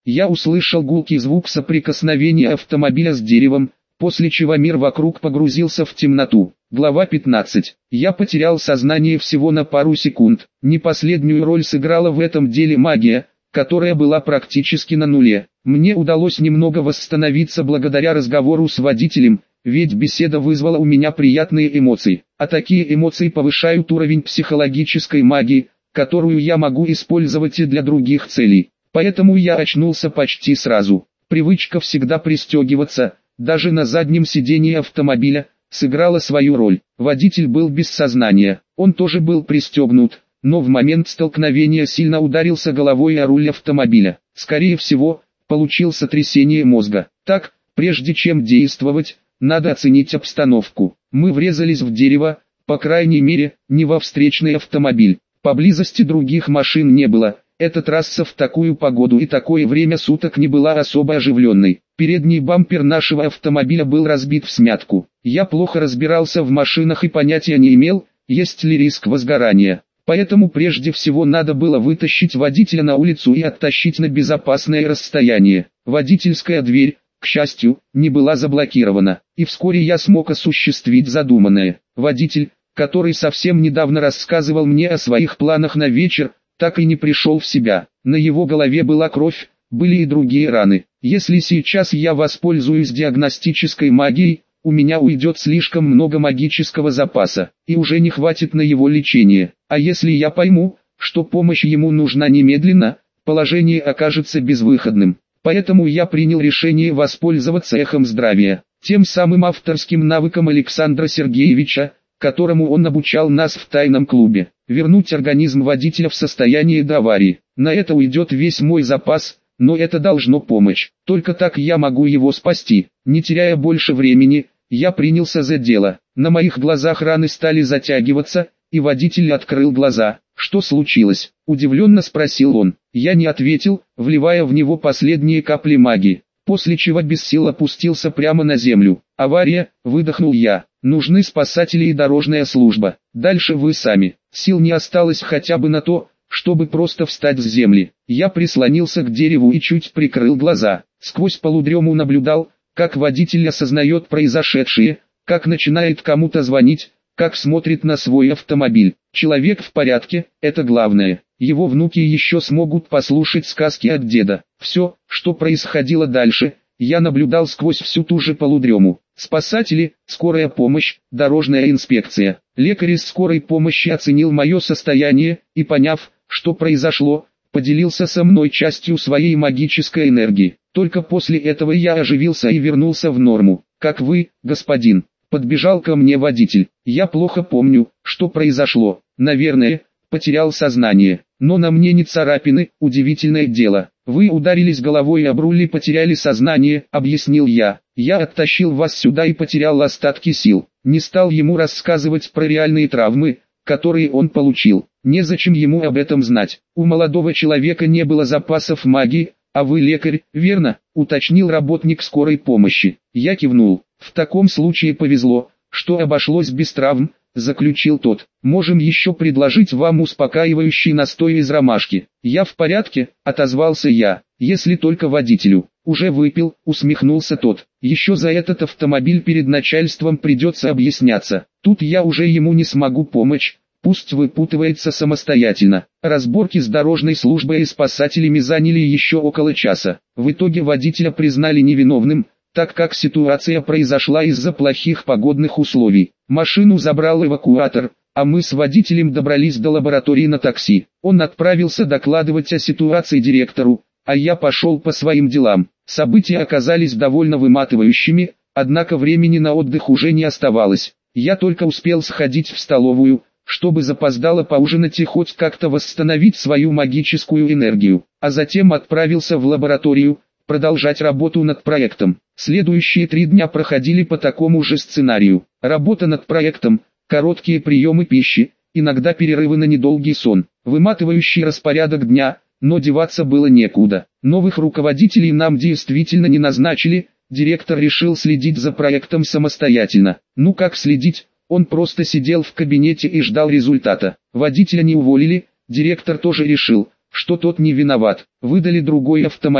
Я услышал гулкий звук соприкосновения автомобиля с деревом, после чего мир вокруг погрузился в темноту. Глава 15. Я потерял сознание всего на пару секунд. Не последнюю роль сыграла в этом деле магия, которая была практически на нуле. Мне удалось немного восстановиться благодаря разговору с водителем, ведь беседа вызвала у меня приятные эмоции. А такие эмоции повышают уровень психологической магии, которую я могу использовать и для других целей. Поэтому я очнулся почти сразу. Привычка всегда пристегиваться, даже на заднем сидении автомобиля, сыграла свою роль. Водитель был без сознания, он тоже был пристегнут, но в момент столкновения сильно ударился головой о руль автомобиля. Скорее всего, получил сотрясение мозга. Так, прежде чем действовать, надо оценить обстановку. Мы врезались в дерево, по крайней мере, не во встречный автомобиль. Поблизости других машин не было. Эта трасса в такую погоду и такое время суток не была особо оживленной. Передний бампер нашего автомобиля был разбит всмятку. Я плохо разбирался в машинах и понятия не имел, есть ли риск возгорания. Поэтому прежде всего надо было вытащить водителя на улицу и оттащить на безопасное расстояние. Водительская дверь, к счастью, не была заблокирована, и вскоре я смог осуществить задуманное. Водитель, который совсем недавно рассказывал мне о своих планах на вечер, так и не пришел в себя. На его голове была кровь, были и другие раны. Если сейчас я воспользуюсь диагностической магией, у меня уйдет слишком много магического запаса, и уже не хватит на его лечение. А если я пойму, что помощь ему нужна немедленно, положение окажется безвыходным. Поэтому я принял решение воспользоваться эхом здравия, тем самым авторским навыком Александра Сергеевича, которому он обучал нас в тайном клубе. Вернуть организм водителя в состояние до аварии. На это уйдет весь мой запас, но это должно помочь. Только так я могу его спасти. Не теряя больше времени, я принялся за дело. На моих глазах раны стали затягиваться, и водитель открыл глаза. «Что случилось?» – удивленно спросил он. Я не ответил, вливая в него последние капли магии, после чего без сил опустился прямо на землю. «Авария», – выдохнул я. «Нужны спасатели и дорожная служба. Дальше вы сами». Сил не осталось хотя бы на то, чтобы просто встать с земли. Я прислонился к дереву и чуть прикрыл глаза. Сквозь полудрему наблюдал, как водитель осознает произошедшее, как начинает кому-то звонить, как смотрит на свой автомобиль. Человек в порядке, это главное. Его внуки еще смогут послушать сказки от деда. Все, что происходило дальше, я наблюдал сквозь всю ту же полудрему. Спасатели, скорая помощь, дорожная инспекция. Лекарь из скорой помощи оценил мое состояние и, поняв, что произошло, поделился со мной частью своей магической энергии. Только после этого я оживился и вернулся в норму. «Как вы, господин?» Подбежал ко мне водитель. «Я плохо помню, что произошло. Наверное, потерял сознание. Но на мне не царапины, удивительное дело. Вы ударились головой об руль и потеряли сознание», — объяснил я. «Я оттащил вас сюда и потерял остатки сил». Не стал ему рассказывать про реальные травмы, которые он получил. Незачем ему об этом знать. У молодого человека не было запасов магии, а вы лекарь, верно? Уточнил работник скорой помощи. Я кивнул. В таком случае повезло, что обошлось без травм, заключил тот. Можем еще предложить вам успокаивающий настой из ромашки. Я в порядке, отозвался я, если только водителю. Уже выпил, усмехнулся тот. Еще за этот автомобиль перед начальством придется объясняться. Тут я уже ему не смогу помочь. Пусть выпутывается самостоятельно. Разборки с дорожной службой и спасателями заняли еще около часа. В итоге водителя признали невиновным, так как ситуация произошла из-за плохих погодных условий. Машину забрал эвакуатор, а мы с водителем добрались до лаборатории на такси. Он отправился докладывать о ситуации директору, а я пошел по своим делам. События оказались довольно выматывающими, однако времени на отдых уже не оставалось. Я только успел сходить в столовую, чтобы запоздало поужинать и хоть как-то восстановить свою магическую энергию, а затем отправился в лабораторию, продолжать работу над проектом. Следующие 3 дня проходили по такому же сценарию. Работа над проектом, короткие приемы пищи, иногда перерывы на недолгий сон, выматывающий распорядок дня, но деваться было некуда. Новых руководителей нам действительно не назначили, директор решил следить за проектом самостоятельно. Ну как следить? Он просто сидел в кабинете и ждал результата. Водителя не уволили, директор тоже решил, что тот не виноват. Выдали другой автомобиль,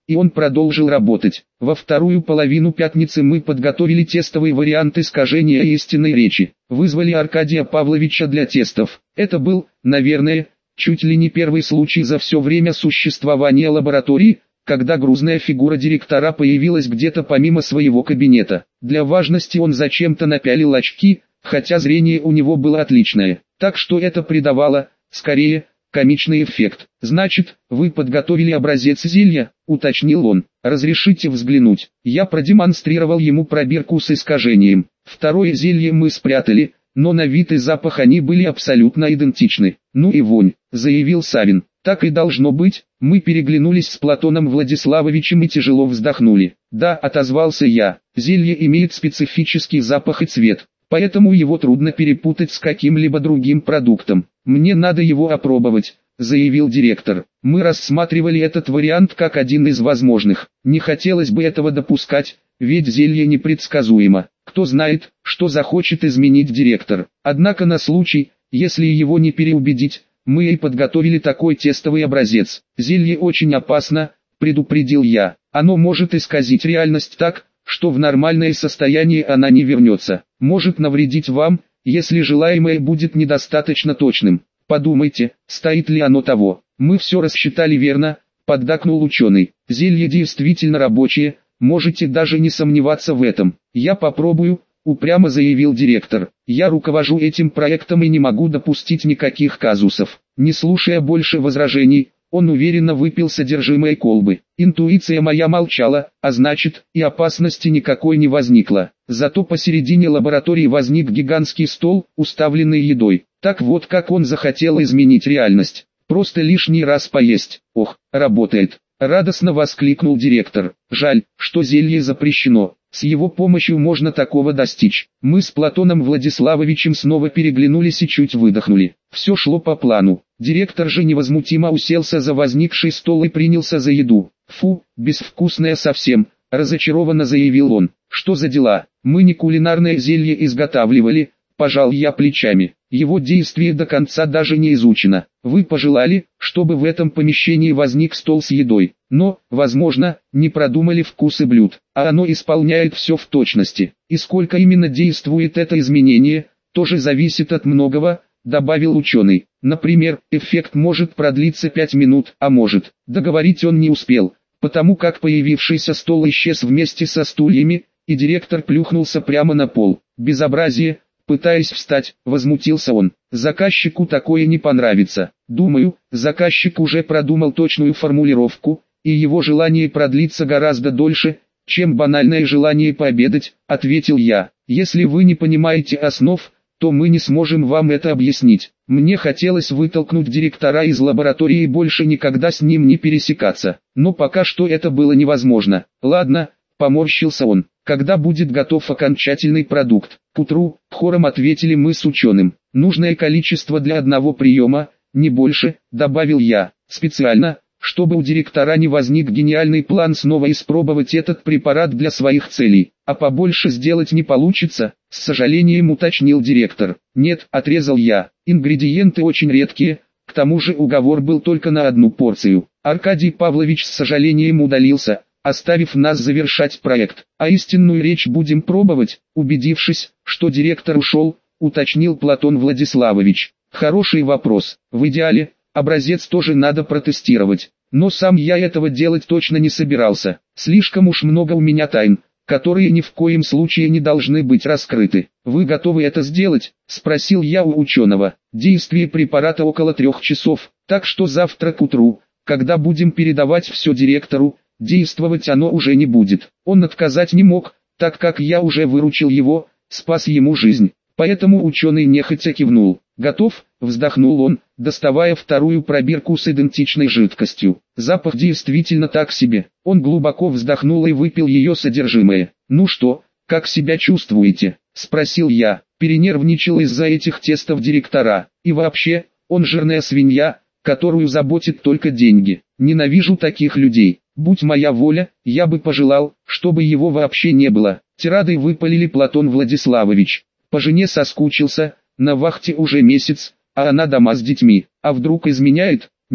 и он продолжил работать. Во вторую половину пятницы мы подготовили тестовый вариант искажения истинной речи. Вызвали Аркадия Павловича для тестов. Это был, наверное, чуть ли не первый случай за все время существования лаборатории, когда грузная фигура директора появилась где-то помимо своего кабинета. Для важности он зачем-то напялил очки, хотя зрение у него было отличное. Так что это придавало, скорее, комичный эффект. «Значит, вы подготовили образец зелья?» – уточнил он. «Разрешите взглянуть?» Я продемонстрировал ему пробирку с искажением. Второе зелье мы спрятали, но на вид и запах они были абсолютно идентичны. «Ну и вонь», – заявил Савин. «Так и должно быть». Мы переглянулись с Платоном Владиславовичем и тяжело вздохнули. «Да», – отозвался я, – «зелье имеет специфический запах и цвет, поэтому его трудно перепутать с каким-либо другим продуктом. Мне надо его опробовать», – заявил директор. «Мы рассматривали этот вариант как один из возможных. Не хотелось бы этого допускать, ведь зелье непредсказуемо. Кто знает, что захочет изменить директор. Однако на случай, если его не переубедить, мы и подготовили такой тестовый образец. Зелье очень опасно», – предупредил я. «Оно может исказить реальность так, что в нормальное состояние она не вернется. Может навредить вам, если желаемое будет недостаточно точным. Подумайте, стоит ли оно того». «Мы все рассчитали верно», – поддакнул ученый. «Зелье действительно рабочее, можете даже не сомневаться в этом». «Я попробую», – упрямо заявил директор. «Я руковожу этим проектом и не могу допустить никаких казусов». Не слушая больше возражений, он уверенно выпил содержимое колбы. Интуиция моя молчала, а значит, и опасности никакой не возникло. Зато посередине лаборатории возник гигантский стол, уставленный едой. Так вот как он захотел изменить реальность. Просто лишний раз поесть. «Ох, работает!» — радостно воскликнул директор. «Жаль, что зелье запрещено. С его помощью можно такого достичь». Мы с Платоном Владиславовичем снова переглянулись и чуть выдохнули. Все шло по плану. Директор же невозмутимо уселся за возникший стол и принялся за еду. «Фу, безвкусное совсем», — разочарованно заявил он. «Что за дела? Мы не кулинарное зелье изготавливали», — пожал я плечами. «Его действие до конца даже не изучено. Вы пожелали, чтобы в этом помещении возник стол с едой, но, возможно, не продумали вкусы блюд, а оно исполняет все в точности. И сколько именно действует это изменение, тоже зависит от многого», — добавил ученый. «Например, эффект может продлиться 5 минут, а может». Договорить он не успел, потому как появившийся стол исчез вместе со стульями, и директор плюхнулся прямо на пол. «Безобразие!» — пытаясь встать, возмутился он. «Заказчику такое не понравится». «Думаю, заказчик уже продумал точную формулировку, и его желание продлится гораздо дольше, чем банальное желание пообедать», — ответил я. «Если вы не понимаете основ, то мы не сможем вам это объяснить». Мне хотелось вытолкнуть директора из лаборатории и больше никогда с ним не пересекаться, но пока что это было невозможно. «Ладно», — поморщился он, — «когда будет готов окончательный продукт?» «К утру», — хором ответили мы с ученым. «Нужное количество для одного приема, не больше», — добавил я, специально, чтобы у директора не возник гениальный план снова испробовать этот препарат для своих целей. «А побольше сделать не получится», — с сожалением уточнил директор. «Нет», — отрезал я, — «ингредиенты очень редкие, к тому же уговор был только на одну порцию». Аркадий Павлович с сожалением удалился, оставив нас завершать проект. «А истинную речь будем пробовать», — убедившись, что директор ушел, уточнил Платон Владиславович. «Хороший вопрос. В идеале, образец тоже надо протестировать. Но сам я этого делать точно не собирался. Слишком уж много у меня тайн, которые ни в коем случае не должны быть раскрыты». «Вы готовы это сделать?» – спросил я у ученого. «Действие препарата около 3 часов, так что завтра к утру, когда будем передавать все директору, действовать оно уже не будет». Он отказать не мог, так как я уже выручил его, спас ему жизнь. Поэтому ученый нехотя кивнул. «Готов?» – вздохнул он, доставая вторую пробирку с идентичной жидкостью. Запах действительно так себе. Он глубоко вздохнул и выпил ее содержимое. «Ну что, как себя чувствуете?» – спросил я. Перенервничал из-за этих тестов директора. И вообще, он жирная свинья, которую заботит только деньги. Ненавижу таких людей. Будь моя воля, я бы пожелал, чтобы его вообще не было. Тирадой выпалили Платон Владиславович. По жене соскучился, на вахте уже месяц, а она дома с детьми. А вдруг изменяет?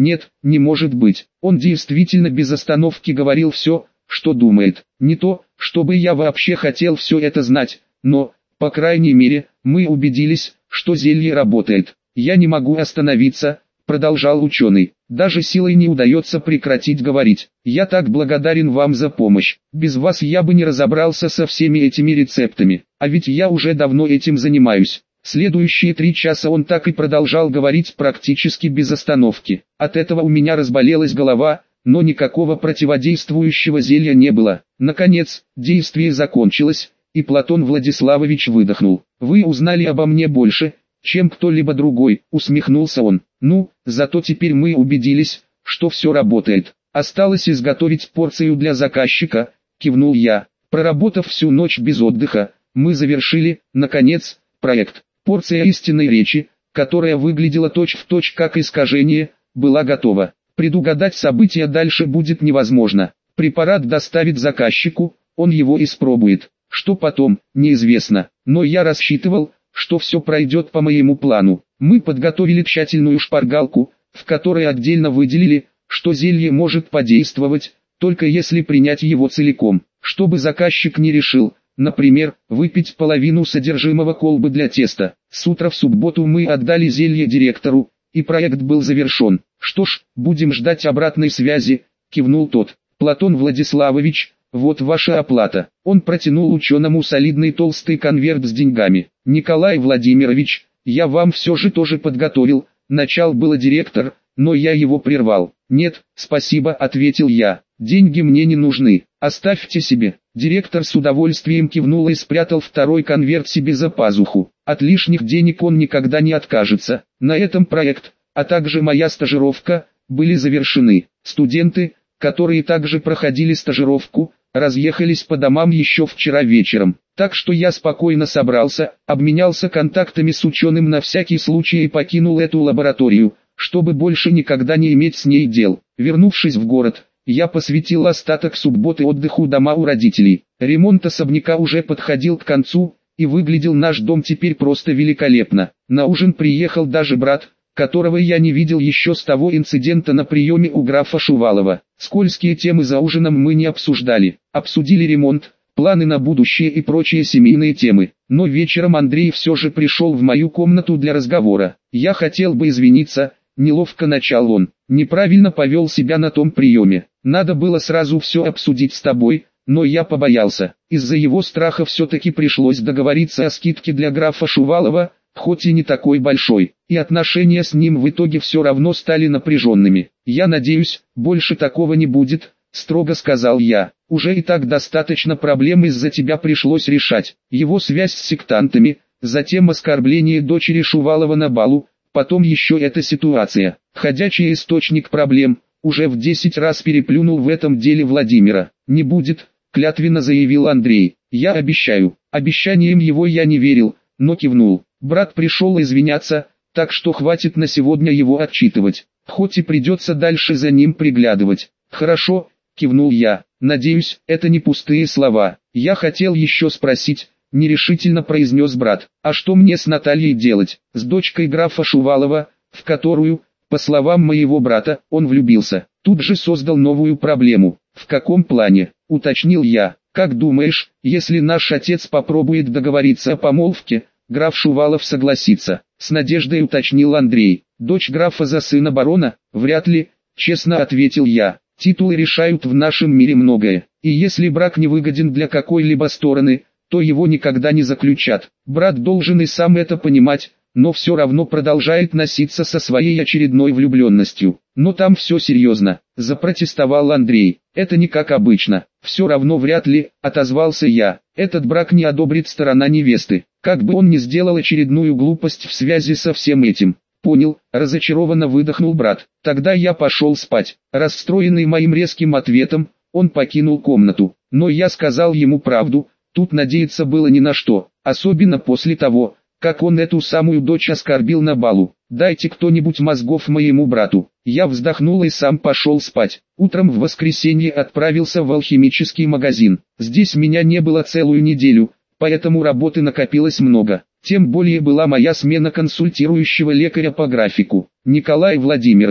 Нет, не может быть. Он действительно без остановки говорил все, что думает. Не то, чтобы я вообще хотел все это знать, но, по крайней мере, мы убедились, что зелье работает. Я не могу остановиться, продолжал ученый. Даже силой не удается прекратить говорить. Я так благодарен вам за помощь. Без вас я бы не разобрался со всеми этими рецептами. А ведь я уже давно этим занимаюсь. Следующие 3 часа он так и продолжал говорить практически без остановки. От этого у меня разболелась голова, но никакого противодействующего зелья не было. Наконец, действие закончилось, и Платон Владиславович выдохнул. «Вы узнали обо мне больше, чем кто-либо другой», усмехнулся он. «Ну, зато теперь мы убедились, что все работает. Осталось изготовить порцию для заказчика», кивнул я. Проработав всю ночь без отдыха, мы завершили, наконец, проект. Порция истинной речи, которая выглядела точь-в-точь как искажение, была готова. Предугадать события дальше будет невозможно. Препарат доставит заказчику, он его испробует. Что потом, неизвестно. Но я рассчитывал, что все пройдет по моему плану. Мы подготовили тщательную шпаргалку, в которой отдельно выделили, что зелье может подействовать, только если принять его целиком. Чтобы заказчик не решил, например, выпить половину содержимого колбы для теста. С утра в субботу мы отдали зелье директору, и проект был завершен. «Что ж, будем ждать обратной связи», кивнул тот. «Платон Владиславович, вот ваша оплата». Он протянул ученому солидный толстый конверт с деньгами. «Николай Владимирович, я вам все же тоже подготовил», начал было директор, но я его прервал. «Нет, спасибо», ответил я. «Деньги мне не нужны, оставьте себе». Директор с удовольствием кивнул и спрятал второй конверт себе за пазуху. От лишних денег он никогда не откажется. На этом проект, а также моя стажировка, были завершены. Студенты, которые также проходили стажировку, разъехались по домам еще вчера вечером. Так что я спокойно собрался, обменялся контактами с ученым на всякий случай и покинул эту лабораторию, чтобы больше никогда не иметь с ней дел. Вернувшись в город, я посвятил остаток субботы отдыху дома у родителей. Ремонт особняка уже подходил к концу, и выглядел наш дом теперь просто великолепно. На ужин приехал даже брат, которого я не видел еще с того инцидента на приеме у графа Шувалова. Скользкие темы за ужином мы не обсуждали. Обсудили ремонт, планы на будущее и прочие семейные темы. Но вечером Андрей все же пришел в мою комнату для разговора. «Я хотел бы извиниться», неловко начал он. «Неправильно повел себя на том приеме. Надо было сразу все обсудить с тобой, но я побоялся. Из-за его страха все-таки пришлось договориться о скидке для графа Шувалова, хоть и не такой большой, и отношения с ним в итоге все равно стали напряженными. Я надеюсь, больше такого не будет», строго сказал я. «Уже и так достаточно проблем из-за тебя пришлось решать. Его связь с сектантами, затем оскорбление дочери Шувалова на балу, потом еще эта ситуация. Ходячий источник проблем, уже в 10 раз переплюнул в этом деле Владимира. Не будет», клятвенно заявил Андрей. «Я обещаю». Обещанием его я не верил, но кивнул. Брат пришел извиняться, так что хватит на сегодня его отчитывать. Хоть и придется дальше за ним приглядывать. «Хорошо», кивнул я. «Надеюсь, это не пустые слова. Я хотел еще спросить», нерешительно произнес брат. «А что мне с Натальей делать? С дочкой графа Шувалова, в которую, по словам моего брата, он влюбился. Тут же создал новую проблему». «В каком плане?» уточнил я. «Как думаешь, если наш отец попробует договориться о помолвке, граф Шувалов согласится?» С надеждой уточнил Андрей. «Дочь графа за сына барона? Вряд ли», честно ответил я. «Титулы решают в нашем мире многое, и если брак не выгоден для какой-либо стороны, то его никогда не заключат. Брат должен и сам это понимать, но все равно продолжает носиться со своей очередной влюбленностью. Но там все серьезно», запротестовал Андрей. «Это не как обычно». «Все равно вряд ли», отозвался я. «Этот брак не одобрит сторона невесты, как бы он ни сделал очередную глупость в связи со всем этим». «Понял», разочарованно выдохнул брат. «Тогда я пошел спать». Расстроенный моим резким ответом, он покинул комнату. Но я сказал ему правду, тут надеяться было ни на что, особенно после того, как он эту самую дочь оскорбил на балу. «Дайте кто-нибудь мозгов моему брату». Я вздохнул и сам пошел спать. Утром в воскресенье отправился в алхимический магазин. Здесь меня не было целую неделю, поэтому работы накопилось много. Тем более была моя смена консультирующего лекаря по графику. «Николай Владимирович,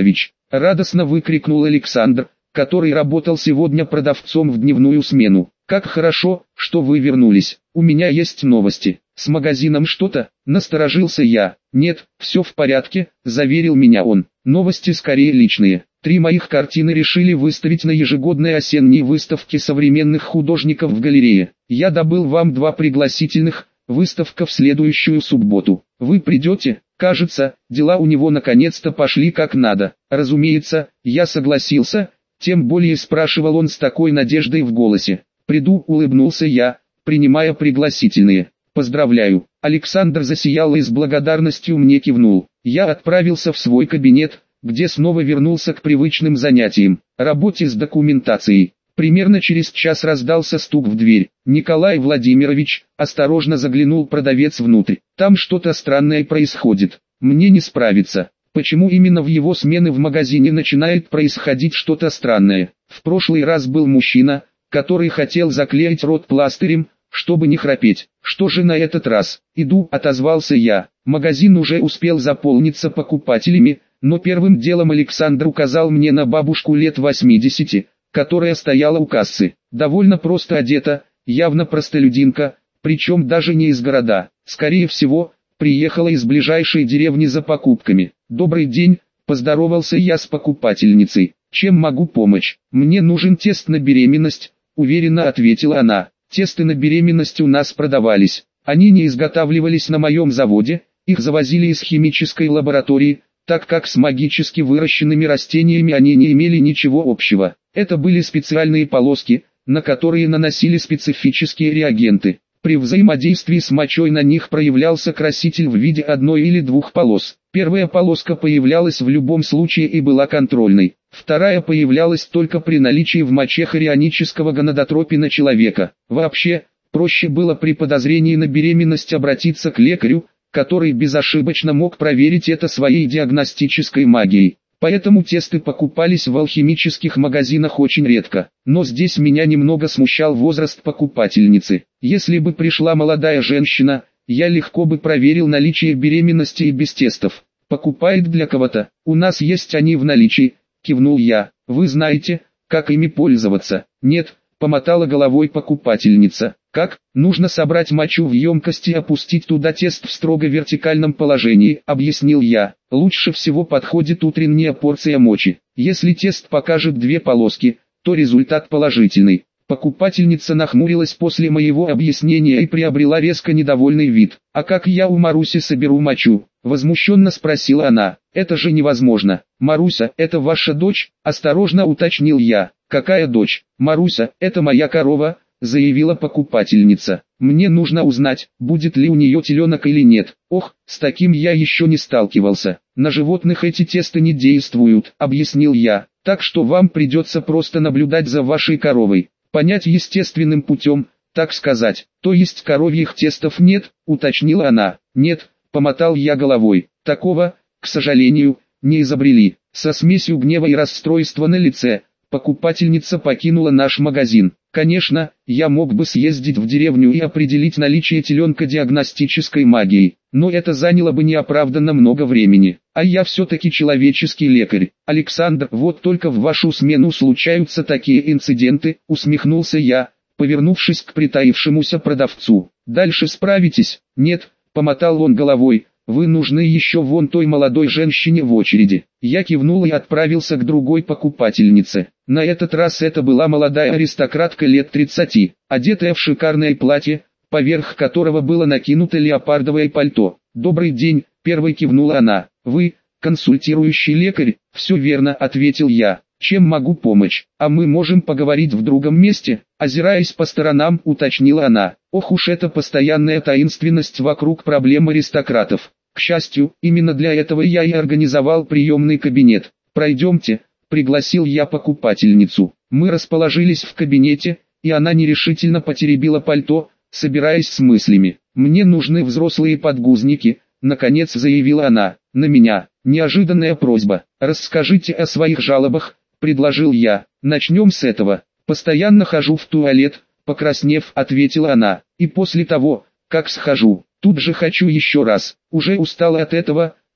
радостно выкрикнул Александр, который работал сегодня продавцом в дневную смену. «Как хорошо, что вы вернулись. У меня есть новости. С магазином что-то?» – насторожился я. «Нет, все в порядке», – заверил меня он. «Новости скорее личные. 3 моих картины решили выставить на ежегодной осенней выставке современных художников в галерее. Я добыл вам 2 пригласительных, выставка в следующую субботу. Вы придете?» Кажется, дела у него наконец-то пошли как надо. Разумеется, я согласился, тем более спрашивал он с такой надеждой в голосе. «Приду», улыбнулся я, принимая пригласительные. «Поздравляю». Александр засиял и с благодарностью мне кивнул. Я отправился в свой кабинет, где снова вернулся к привычным занятиям, работе с документацией. Примерно через час раздался стук в дверь. «Николай Владимирович», осторожно заглянул продавец внутрь. «Там что-то странное происходит. Мне не справиться. Почему именно в его смены в магазине начинает происходить что-то странное? В прошлый раз был мужчина, который хотел заклеить рот пластырем, чтобы не храпеть. Что же на этот раз?» «Иду», отозвался я. Магазин уже успел заполниться покупателями, но первым делом Александр указал мне на бабушку лет 80, которая стояла у кассы. Довольно просто одета, явно простолюдинка, причем даже не из города. Скорее всего, приехала из ближайшей деревни за покупками. «Добрый день», поздоровался я с покупательницей. «Чем могу помочь?» «Мне нужен тест на беременность», уверенно ответила она. «Тесты на беременность у нас продавались. Они не изготавливались на моем заводе, их завозили из химической лаборатории, так как с магически выращенными растениями они не имели ничего общего. Это были специальные полоски, на которые наносили специфические реагенты. При взаимодействии с мочой на них проявлялся краситель в виде 1 или 2 полос. Первая полоска появлялась в любом случае и была контрольной. Вторая появлялась только при наличии в моче хорионического гонадотропина человека. Вообще, проще было при подозрении на беременность обратиться к лекарю, который безошибочно мог проверить это своей диагностической магией. Поэтому тесты покупались в алхимических магазинах очень редко. Но здесь меня немного смущал возраст покупательницы. Если бы пришла молодая женщина, я легко бы проверил наличие беременности и без тестов. «Покупает для кого-то. У нас есть они в наличии», кивнул я. «Вы знаете, как ими пользоваться?» «Нет», помотала головой покупательница. «Как? Нужно собрать мочу в емкость и опустить туда тест в строго вертикальном положении», объяснил я. «Лучше всего подходит утренняя порция мочи. Если тест покажет 2 полоски, то результат положительный». Покупательница нахмурилась после моего объяснения и приобрела резко недовольный вид. «А как я у Маруси соберу мочу?» возмущенно спросила она. «Это же невозможно». «Маруся, это ваша дочь?» осторожно уточнил я. «Какая дочь?» «Маруся, это моя корова», заявила покупательница. «Мне нужно узнать, будет ли у нее теленок или нет». «Ох, с таким я еще не сталкивался. На животных эти тесты не действуют», объяснил я. «Так что вам придется просто наблюдать за вашей коровой. Понять естественным путем, так сказать». «То есть коровьих тестов нет?» уточнила она. «Нет», помотал я головой. «Такого, к сожалению, не изобрели». Со смесью гнева и расстройства на лице, покупательница покинула наш магазин. Конечно, я мог бы съездить в деревню и определить наличие теленка диагностической магией, но это заняло бы неоправданно много времени. А я все-таки человеческий лекарь. «Александр, вот только в вашу смену случаются такие инциденты», усмехнулся я, повернувшись к притаившемуся продавцу. «Дальше справитесь?» «Нет», помотал он головой. «Вы нужны еще вон той молодой женщине в очереди». Я кивнул и отправился к другой покупательнице. На этот раз это была молодая аристократка лет 30, одетая в шикарное платье, поверх которого было накинуто леопардовое пальто. «Добрый день», первой кивнула она. «Вы, консультирующий лекарь?» «Все верно», ответил я. «Чем могу помочь? А мы можем поговорить в другом месте?» Озираясь по сторонам, уточнила она. Ох уж эта постоянная таинственность вокруг проблем аристократов. К счастью, именно для этого я и организовал приемный кабинет. «Пройдемте», пригласил я покупательницу. Мы расположились в кабинете, и она нерешительно потеребила пальто, собираясь с мыслями. «Мне нужны взрослые подгузники», наконец заявила она. «На меня». Неожиданная просьба. «Расскажите о своих жалобах», предложил я. «Начнем с этого. Постоянно хожу в туалет», покраснев, ответила она. «И после того, как схожу, тут же хочу еще раз. Уже устала от этого»,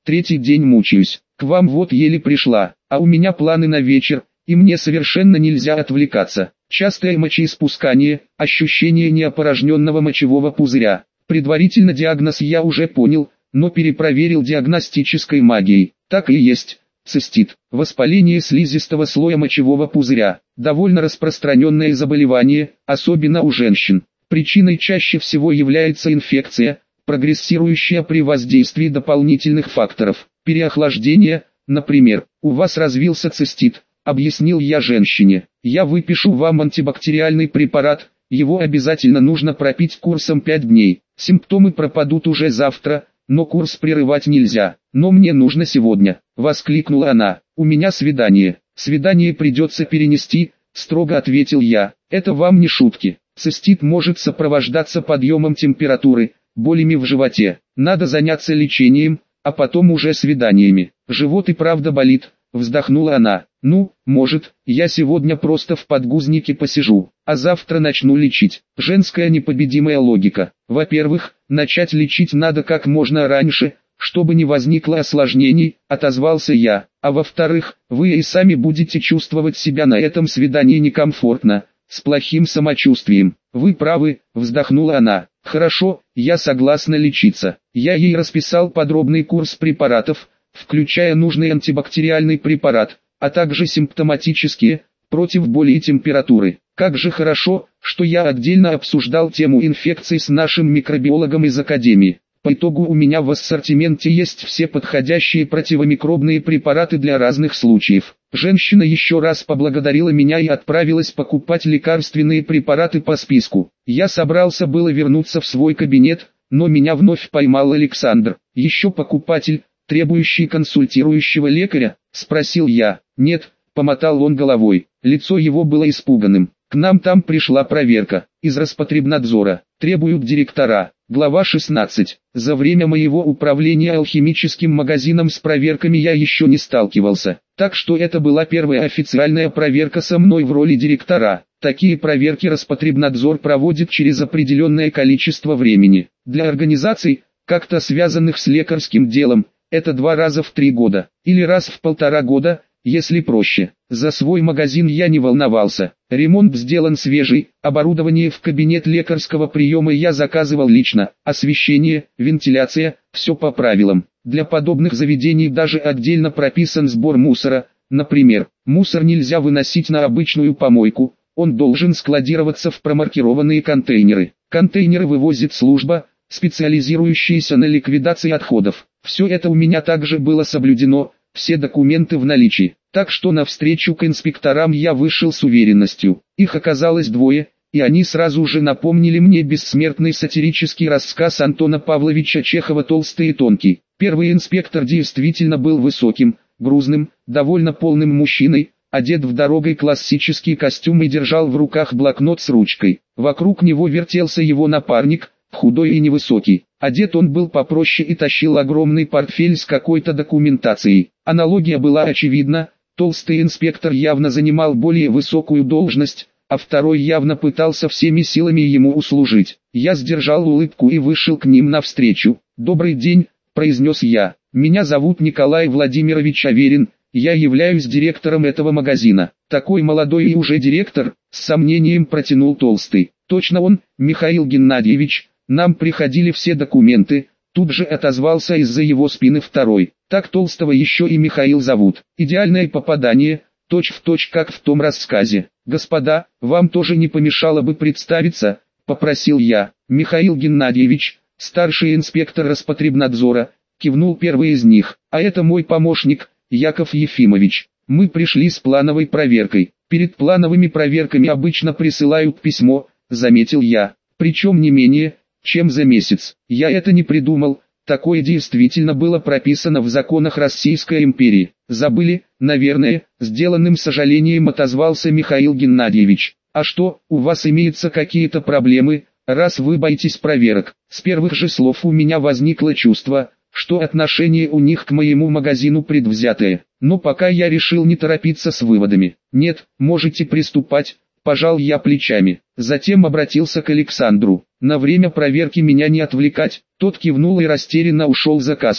третий день мучаюсь. К вам вот еле пришла, а у меня планы на вечер, и мне совершенно нельзя отвлекаться. Частое мочеиспускание, ощущение неопорожненного мочевого пузыря. Предварительно диагноз я уже понял, но перепроверил диагностической магией. Так и есть. Цистит, воспаление слизистого слоя мочевого пузыря, довольно распространенное заболевание, особенно у женщин. Причиной чаще всего является инфекция, прогрессирующая при воздействии дополнительных факторов. Переохлаждение, например, у вас развился цистит, объяснил я женщине. Я выпишу вам антибактериальный препарат, его обязательно нужно пропить курсом 5 дней. Симптомы пропадут уже завтра, но курс прерывать нельзя. Но мне нужно сегодня, воскликнула она. У меня свидание. Свидание придется перенести, строго ответил я. Это вам не шутки. Цистит может сопровождаться подъемом температуры, болями в животе. Надо заняться лечением, а потом уже свиданиями. Живот и правда болит, вздохнула она. Ну, может, я сегодня просто в подгузнике посижу, а завтра начну лечить. Женская непобедимая логика. Во-первых, начать лечить надо как можно раньше, чтобы не возникло осложнений, отозвался я. А во-вторых, вы и сами будете чувствовать себя на этом свидании некомфортно, с плохим самочувствием. Вы правы, вздохнула она. Хорошо, я согласна лечиться. Я ей расписал подробный курс препаратов, включая нужный антибактериальный препарат, а также симптоматические, против боли и температуры. Как же хорошо, что я отдельно обсуждал тему инфекций с нашим микробиологом из академии. По итогу у меня в ассортименте есть все подходящие противомикробные препараты для разных случаев. Женщина еще раз поблагодарила меня и отправилась покупать лекарственные препараты по списку. Я собрался было вернуться в свой кабинет, но меня вновь поймал Александр. «Еще покупатель, требующий консультирующего лекаря?» – спросил я. «Нет», – помотал он головой. Лицо его было испуганным. «К нам там пришла проверка. Из Роспотребнадзора. Требуют директора». Глава 16. За время моего управления алхимическим магазином с проверками я еще не сталкивался. Так что это была первая официальная проверка со мной в роли директора. Такие проверки Роспотребнадзор проводит через определенное количество времени. Для организаций, как-то связанных с лекарским делом, это 2 раза в 3 года, или раз в 1,5 года, если проще. За свой магазин я не волновался. Ремонт сделан свежий, оборудование в кабинет лекарского приема я заказывал лично, освещение, вентиляция, все по правилам. Для подобных заведений даже отдельно прописан сбор мусора. Например, мусор нельзя выносить на обычную помойку, он должен складироваться в промаркированные контейнеры. Контейнеры вывозит служба, специализирующаяся на ликвидации отходов. Все это у меня также было соблюдено, все документы в наличии, так что навстречу к инспекторам я вышел с уверенностью. Их оказалось 2, и они сразу же напомнили мне бессмертный сатирический рассказ Антона Павловича Чехова «Толстый и тонкий». Первый инспектор действительно был высоким, грузным, довольно полным мужчиной, одет в дорогой классический костюм и держал в руках блокнот с ручкой. Вокруг него вертелся его напарник, худой и невысокий. Одет он был попроще и тащил огромный портфель с какой-то документацией. Аналогия была очевидна, толстый инспектор явно занимал более высокую должность, а второй явно пытался всеми силами ему услужить. Я сдержал улыбку и вышел к ним навстречу. «Добрый день», — произнес я. «Меня зовут Николай Владимирович Аверин, я являюсь директором этого магазина». «Такой молодой и уже директор», — с сомнением протянул толстый. «Точно он, Михаил Геннадьевич. Нам приходили все документы», тут же отозвался из-за его спины второй. «Так толстого еще и Михаил зовут. Идеальное попадание, точь-в-точь как в том рассказе. Господа, вам тоже не помешало бы представиться», попросил я. «Михаил Геннадьевич, старший инспектор Роспотребнадзора», кивнул первый из них. «А это мой помощник, Яков Ефимович. Мы пришли с плановой проверкой. Перед плановыми проверками обычно присылают письмо», заметил я. «Причем не менее, чем за месяц. Я это не придумал, такое действительно было прописано в законах Российской империи. Забыли, наверное», сделанным сожалением отозвался Михаил Геннадьевич. «А что, у вас имеются какие-то проблемы, раз вы боитесь проверок?» С первых же слов у меня возникло чувство, что отношение у них к моему магазину предвзятое. Но пока я решил не торопиться с выводами. «Нет, можете приступать», пожал я плечами. Затем обратился к Александру. «На время проверки меня не отвлекать». Тот кивнул и растерянно ушел за кассу.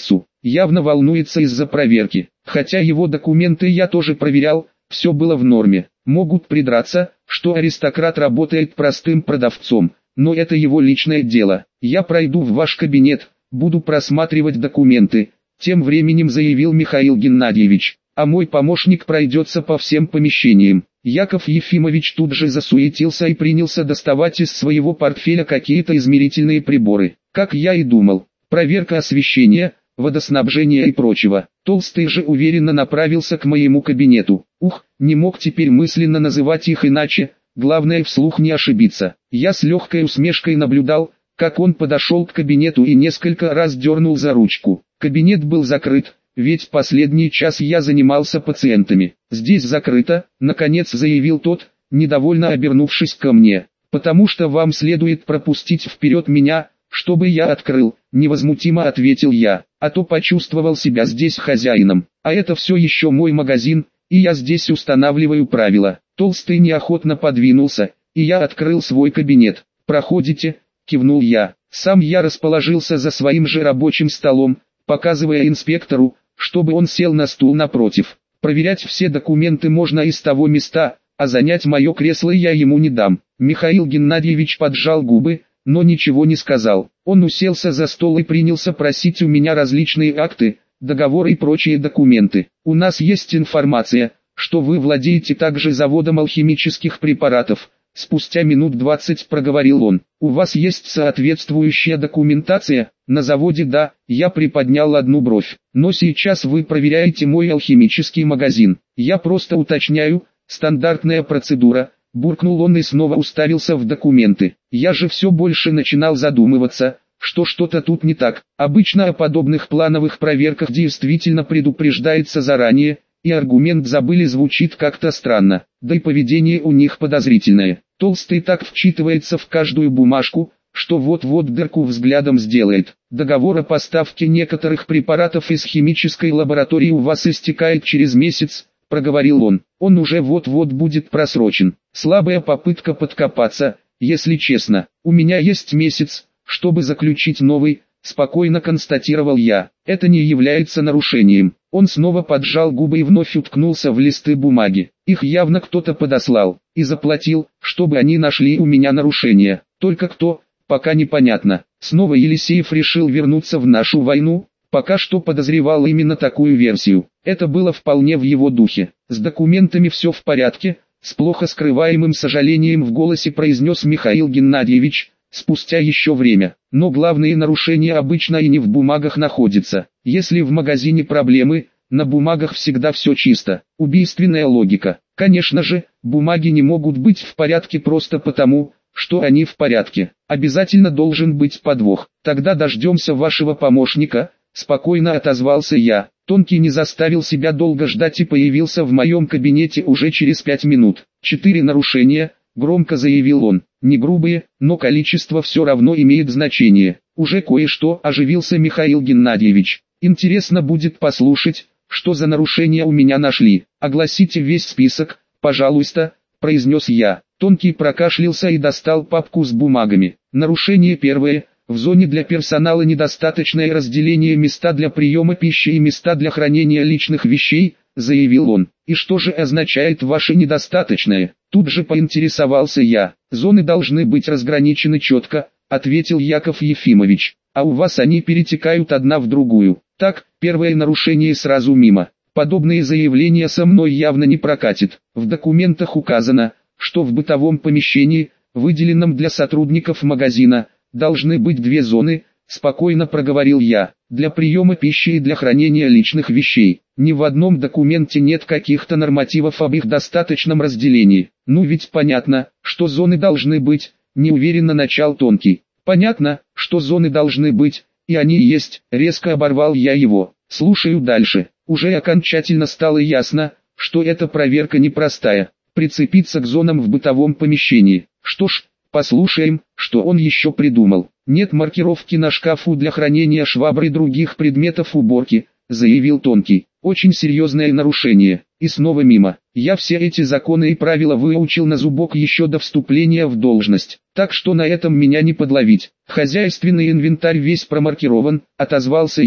явно волнуется из-за проверки. Хотя его документы я тоже проверял, все было в норме. Могут придраться, что аристократ работает простым продавцом, но это его личное дело. Я пройду в ваш кабинет, буду просматривать документы, тем временем заявил Михаил Геннадьевич, а мой помощник пройдется по всем помещениям. Яков Ефимович тут же засуетился и принялся доставать из своего портфеля какие-то измерительные приборы. Как я и думал, проверка освещения, водоснабжения и прочего. Толстый же уверенно направился к моему кабинету. Не мог теперь мысленно называть их иначе, главное вслух не ошибиться. Я с легкой усмешкой наблюдал, как он подошел к кабинету и несколько раз дернул за ручку. Кабинет был закрыт, ведь последний час я занимался пациентами. «Здесь закрыто», — наконец заявил тот, недовольно обернувшись ко мне. «Потому что вам следует пропустить вперед меня, чтобы я открыл», — невозмутимо ответил я, «а то почувствовал себя здесь хозяином. А это все еще мой магазин, и я здесь устанавливаю правила». Толстый неохотно подвинулся, и я открыл свой кабинет. «Проходите», — кивнул я. Сам я расположился за своим же рабочим столом, показывая инспектору, чтобы он сел на стул напротив. Проверять все документы можно из того места, а занять мое кресло я ему не дам. Михаил Геннадьевич поджал губы, но ничего не сказал. Он уселся за стол и принялся просить у меня различные акты, договоры и прочие документы. «У нас есть информация, что вы владеете также заводом алхимических препаратов», спустя минут 20 проговорил он. «У вас есть соответствующая документация?» «На заводе да», я приподнял одну бровь. «Но сейчас вы проверяете мой алхимический магазин. Я просто уточняю, стандартная процедура», буркнул он и снова уставился в документы. Я же все больше начинал задумываться, что что-то тут не так. Обычно о подобных плановых проверках действительно предупреждается заранее, и аргумент «забыли» звучит как-то странно, да и поведение у них подозрительное. Толстый так вчитывается в каждую бумажку, что вот-вот дырку взглядом сделает. «Договор о поставке некоторых препаратов из химической лаборатории у вас истекает через месяц», проговорил он. «Он уже вот-вот будет просрочен. Слабая попытка подкопаться, если честно. У меня есть месяц, чтобы заключить новый», спокойно констатировал я. «Это не является нарушением». Он снова поджал губы и вновь уткнулся в листы бумаги. Их явно кто-то подослал и заплатил, чтобы они нашли у меня нарушения. Только кто, пока непонятно. Снова Елисеев решил вернуться в нашу войну, пока что подозревал именно такую версию. Это было вполне в его духе. «С документами все в порядке», с плохо скрываемым сожалением в голосе произнес Михаил Геннадьевич, спустя еще время. «Но главные нарушения обычно и не в бумагах находятся. Если в магазине проблемы, на бумагах всегда все чисто». Убийственная логика. Конечно же, бумаги не могут быть в порядке просто потому, что они в порядке. Обязательно должен быть подвох. «Тогда дождемся вашего помощника», спокойно отозвался я. Тонкий не заставил себя долго ждать и появился в моем кабинете уже через 5 минут. 4 нарушения, громко заявил он. Не грубые, но количество все равно имеет значение. Уже кое-что, оживился Михаил Геннадьевич. Интересно будет послушать, что за нарушения у меня нашли. Огласите весь список, пожалуйста, произнес я. Тонкий прокашлялся и достал папку с бумагами. Нарушение первое. В зоне для персонала недостаточное разделение места для приема пищи и места для хранения личных вещей, заявил он. «И что же означает ваше недостаточное?» Тут же поинтересовался я. «Зоны должны быть разграничены четко», ответил Яков Ефимович. «А у вас они перетекают одна в другую. Так, первое нарушение сразу мимо. Подобные заявления со мной явно не прокатит. В документах указано, что в бытовом помещении, выделенном для сотрудников магазина, должны быть 2 зоны», спокойно проговорил я, «для приема пищи и для хранения личных вещей. Ни в одном документе нет каких-то нормативов об их достаточном разделении». «Ну ведь понятно, что зоны должны быть», неуверенно начал Тонкий. «Понятно, что зоны должны быть, и они есть», резко оборвал я его. «Слушаю дальше». Уже окончательно стало ясно, что эта проверка непростая. Прицепиться к зонам в бытовом помещении. Что ж, послушаем, что он еще придумал. «Нет маркировки на шкафу для хранения швабр и других предметов уборки», заявил Тонкий. «Очень серьезное нарушение». И снова мимо. Я все эти законы и правила выучил на зубок еще до вступления в должность, так что на этом меня не подловить. «Хозяйственный инвентарь весь промаркирован», отозвался я.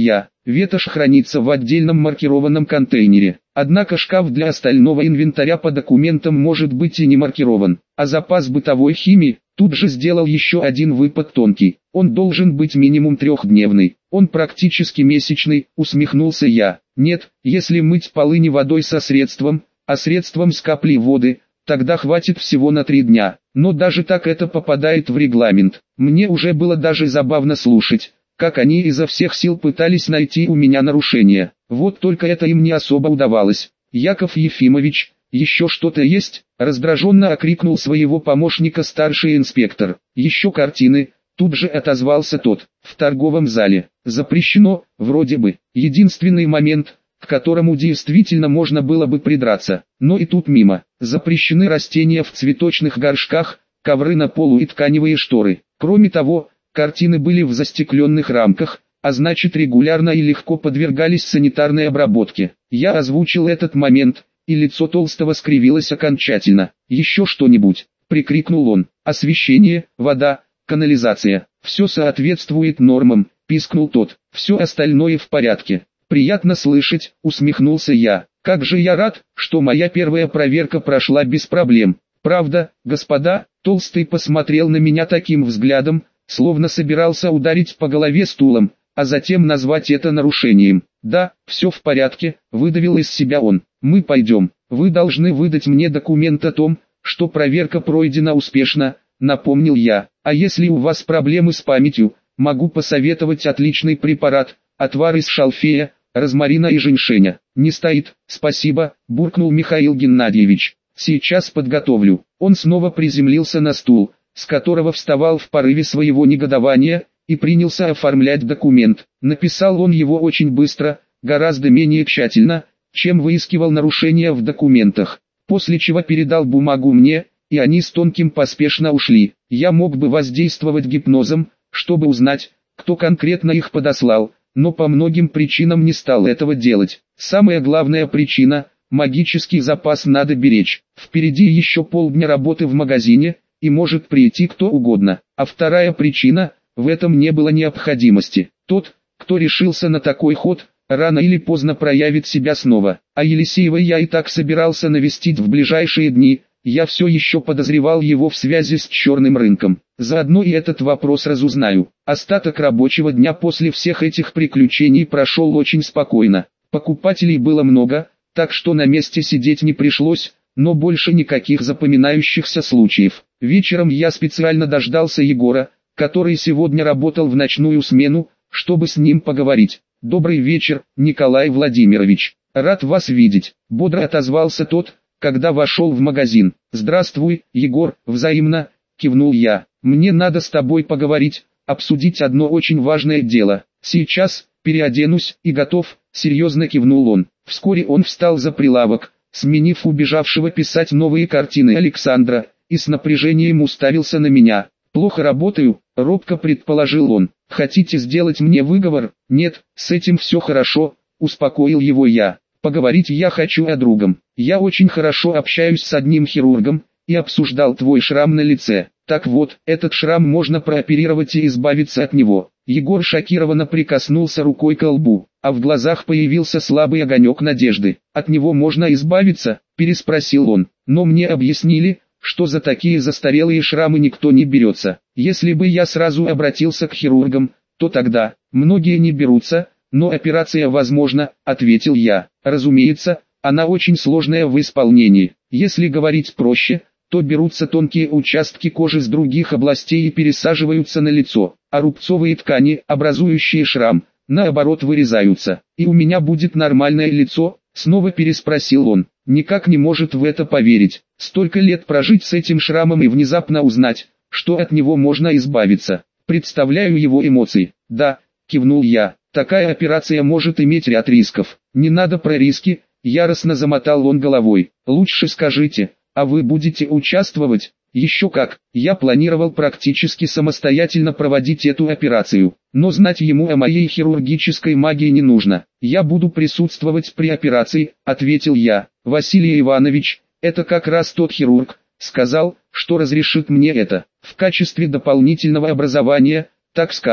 Ветошь хранится в отдельном маркированном контейнере. Однако шкаф для остального инвентаря по документам может быть и не маркирован. А запас бытовой химии тут же сделал еще один выпад тонкий. Он должен быть минимум трехдневный. Он практически месячный, усмехнулся я. Нет, если мыть полы не водой со средством, а средством с каплей воды, тогда хватит всего на 3 дня. Но даже так это попадает в регламент. Мне уже было даже забавно слушать, как они изо всех сил пытались найти у меня нарушения. Вот только это им не особо удавалось. «Яков Ефимович, еще что-то есть?» — раздраженно окрикнул своего помощника старший инспектор. «Еще картины», — тут же отозвался тот. «В торговом зале. Запрещено, вроде бы. Единственный момент, к которому действительно можно было бы придраться. Но и тут мимо. Запрещены растения в цветочных горшках, ковры на полу и тканевые шторы. Кроме того, картины были в застекленных рамках, а значит регулярно и легко подвергались санитарной обработке. Я озвучил этот момент, и лицо Толстого скривилось окончательно. «Еще что-нибудь?» — прикрикнул он. «Освещение, вода, канализация. Все соответствует нормам», — пискнул тот. «Все остальное в порядке». «Приятно слышать», — усмехнулся я. «Как же я рад, что моя первая проверка прошла без проблем. Правда, господа?» Толстый посмотрел на меня таким взглядом, словно собирался ударить по голове стулом, а затем назвать это нарушением. «Да, все в порядке», — выдавил из себя он. «Мы пойдем. Вы должны выдать мне документ о том, что проверка пройдена успешно», — напомнил я. «А если у вас проблемы с памятью, могу посоветовать отличный препарат, отвар из шалфея, розмарина и женьшеня». «Не стоит, спасибо», — буркнул Михаил Геннадьевич. «Сейчас подготовлю». Он снова приземлился на стул, с которого вставал в порыве своего негодования, и принялся оформлять документ. Написал он его очень быстро, гораздо менее тщательно, чем выискивал нарушения в документах, после чего передал бумагу мне, и они с Тонким поспешно ушли. Я мог бы воздействовать гипнозом, чтобы узнать, кто конкретно их подослал, но по многим причинам не стал этого делать. Самая главная причина – магический запас надо беречь. Впереди еще полдня работы в магазине, и может прийти кто угодно. А вторая причина – в этом не было необходимости. Тот, кто решился на такой ход, рано или поздно проявит себя снова. А Елисеева я и так собирался навестить в ближайшие дни, я все еще подозревал его в связи с черным рынком. Заодно и этот вопрос разузнаю. Остаток рабочего дня после всех этих приключений прошел очень спокойно. Покупателей было много, так что на месте сидеть не пришлось, но больше никаких запоминающихся случаев. Вечером я специально дождался Егора, который сегодня работал в ночную смену, чтобы с ним поговорить. «Добрый вечер, Николай Владимирович. Рад вас видеть», — бодро отозвался тот, когда вошел в магазин. «Здравствуй, Егор», — взаимно, — кивнул я. «Мне надо с тобой поговорить, обсудить одно очень важное дело. Сейчас, переоденусь и готов», — серьезно кивнул он. Вскоре он встал за прилавок, сменив убежавшего писать новые картины Александра, и с напряжением уставился на меня. «Плохо работаю», — робко предположил он. «Хотите сделать мне выговор?» «Нет, с этим все хорошо», — успокоил его я. «Поговорить я хочу о другом. Я очень хорошо общаюсь с одним хирургом, и обсуждал твой шрам на лице. Так вот, этот шрам можно прооперировать и избавиться от него». Егор шокированно прикоснулся рукой к лбу, а в глазах появился слабый огонек надежды. «От него можно избавиться?» – переспросил он. «Но мне объяснили, что за такие застарелые шрамы никто не берется. Если бы я сразу обратился к хирургам, то тогда многие не берутся, но операция возможна», — ответил я. «Разумеется, она очень сложная в исполнении. Если говорить проще, то берутся тонкие участки кожи с других областей и пересаживаются на лицо, а рубцовые ткани, образующие шрам, наоборот вырезаются. И у меня будет нормальное лицо?» — снова переспросил он. Никак не может в это поверить. Столько лет прожить с этим шрамом и внезапно узнать, что от него можно избавиться. Представляю его эмоции. «Да», — кивнул я, — «такая операция может иметь ряд рисков». «Не надо про риски», — яростно замотал он головой. «Лучше скажите, а вы будете участвовать?» «Еще как, я планировал практически самостоятельно проводить эту операцию, но знать ему о моей хирургической магии не нужно. Я буду присутствовать при операции», — ответил я. «Василий Иванович, это как раз тот хирург, сказал, что разрешит мне это, в качестве дополнительного образования, так скажем».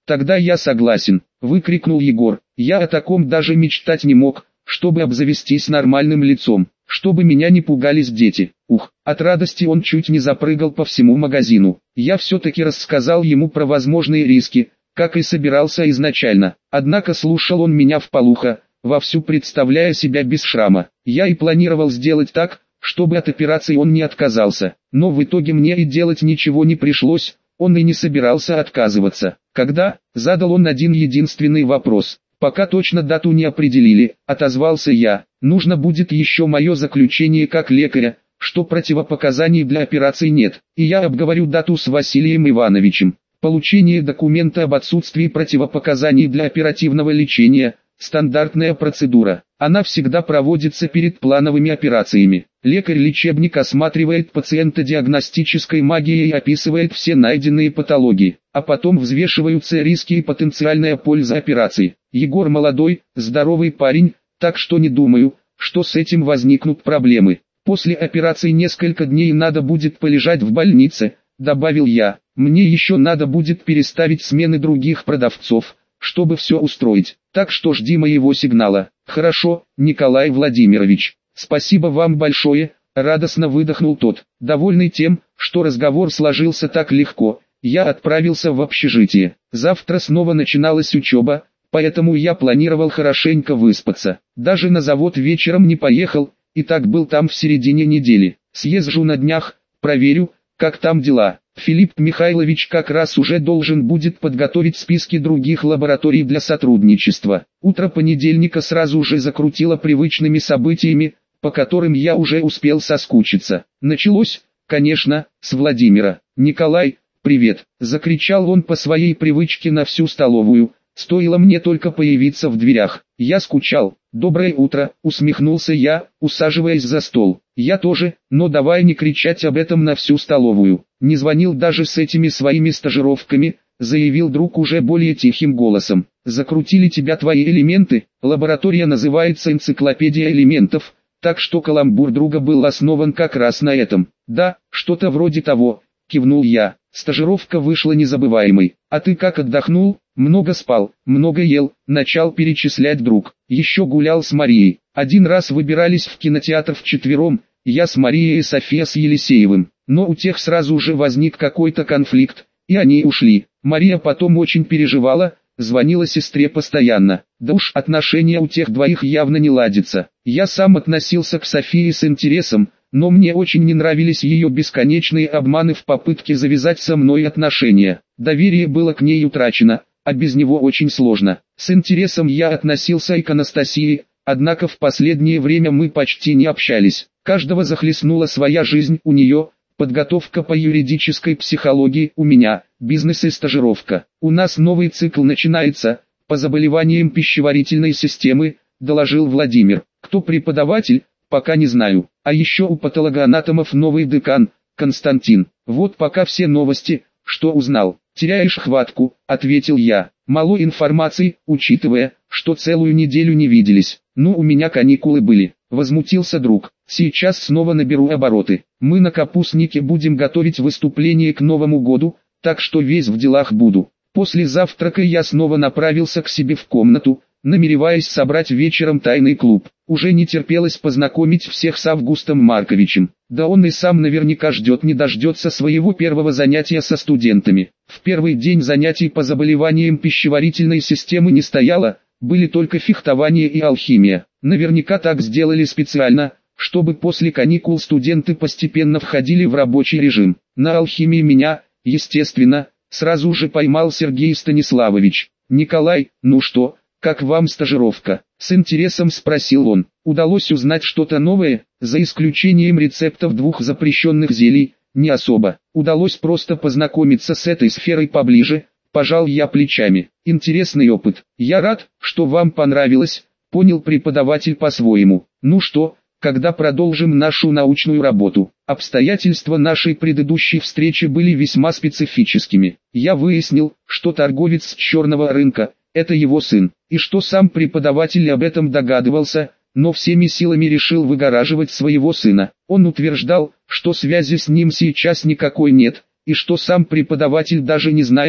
Тогда я согласен, выкрикнул Егор. Я о таком даже мечтать не мог, чтобы обзавестись нормальным лицом, чтобы меня не пугались дети. Ух, от радости он чуть не запрыгал по всему магазину. Я все-таки рассказал ему про возможные риски, как и собирался изначально. Однако слушал он меня вполуха, вовсю представляя себя без шрама. Я и планировал сделать так, чтобы от операции он не отказался. Но в итоге мне и делать ничего не пришлось, он и не собирался отказываться. Когда, задал он один единственный вопрос. Пока точно дату не определили, отозвался я. Нужно будет еще мое заключение как лекаря, что противопоказаний для операции нет. И я обговорю дату с Василием Ивановичем. Получение документа об отсутствии противопоказаний для оперативного лечения – стандартная процедура. Она всегда проводится перед плановыми операциями. Лекарь-лечебник осматривает пациента диагностической магией и описывает все найденные патологии, а потом взвешиваются риски и потенциальная польза операции. Егор молодой, здоровый парень, так что не думаю, что с этим возникнут проблемы. После операции несколько дней надо будет полежать в больнице, добавил я. Мне еще надо будет переставить смены других продавцов, чтобы все устроить. Так что жди моего сигнала. Хорошо, Николай Владимирович. Спасибо вам большое, радостно выдохнул тот. Довольный тем, что разговор сложился так легко, я отправился в общежитие. Завтра снова начиналась учеба, поэтому я планировал хорошенько выспаться. Даже на завод вечером не поехал, и так был там в середине недели. Съезжу на днях, проверю, как там дела. Филипп Михайлович как раз уже должен будет подготовить списки других лабораторий для сотрудничества. Утро понедельника сразу же закрутило привычными событиями, по которым я уже успел соскучиться. Началось, конечно, с Владимира. «Николай, привет!» – закричал он по своей привычке на всю столовую. Стоило мне только появиться в дверях. Я скучал. «Доброе утро», — усмехнулся я, усаживаясь за стол. «Я тоже, но давай не кричать об этом на всю столовую. Не звонил даже с этими своими стажировками», — заявил друг уже более тихим голосом. «Закрутили тебя твои элементы, лаборатория называется «Энциклопедия элементов», так что каламбур друга был основан как раз на этом». «Да, что-то вроде того», — кивнул я. «Стажировка вышла незабываемой. А ты как отдохнул?» «Много спал, много ел», — начал перечислять друг. «Еще гулял с Марией. Один раз выбирались в кинотеатр вчетвером, я с Марией и София с Елисеевым. Но у тех сразу же возник какой-то конфликт, и они ушли. Мария потом очень переживала, звонила сестре постоянно. Да уж, отношения у тех двоих явно не ладятся. Я сам относился к Софии с интересом, но мне очень не нравились ее бесконечные обманы в попытке завязать со мной отношения. Доверие было к ней утрачено, а без него очень сложно. С интересом я относился и к Анастасии, однако в последнее время мы почти не общались. Каждого захлестнула своя жизнь, у нее подготовка по юридической психологии, у меня бизнес и стажировка. У нас новый цикл начинается, по заболеваниям пищеварительной системы, доложил Владимир. Кто преподаватель, пока не знаю. А еще у патологоанатомов новый декан, Константин. Вот пока все новости, что узнал. «Теряешь хватку», — ответил я. «Мало информации, учитывая, что целую неделю не виделись. Ну, у меня каникулы были», — возмутился друг. «Сейчас снова наберу обороты. Мы на капустнике будем готовить выступление к Новому году, так что весь в делах буду». После завтрака я снова направился к себе в комнату, намереваясь собрать вечером тайный клуб. Уже не терпелось познакомить всех с Августом Марковичем. Да он и сам наверняка ждет не дождется своего первого занятия со студентами. В первый день занятий по заболеваниям пищеварительной системы не стояло, были только фехтование и алхимия. Наверняка так сделали специально, чтобы после каникул студенты постепенно входили в рабочий режим. На алхимии меня, естественно, сразу же поймал Сергей Станиславович. «Николай, ну что, как вам стажировка?» С интересом спросил он. Удалось узнать что-то новое, за исключением рецептов 2 запрещенных зелий, не особо. Удалось просто познакомиться с этой сферой поближе, пожал я плечами. Интересный опыт. Я рад, что вам понравилось, понял преподаватель по-своему. Ну что, когда продолжим нашу научную работу? Обстоятельства нашей предыдущей встречи были весьма специфическими. Я выяснил, что торговец с черного рынка – это его сын, и что сам преподаватель об этом догадывался, но всеми силами решил выгораживать своего сына. Он утверждал, что связи с ним сейчас никакой нет, и что сам преподаватель даже не знает,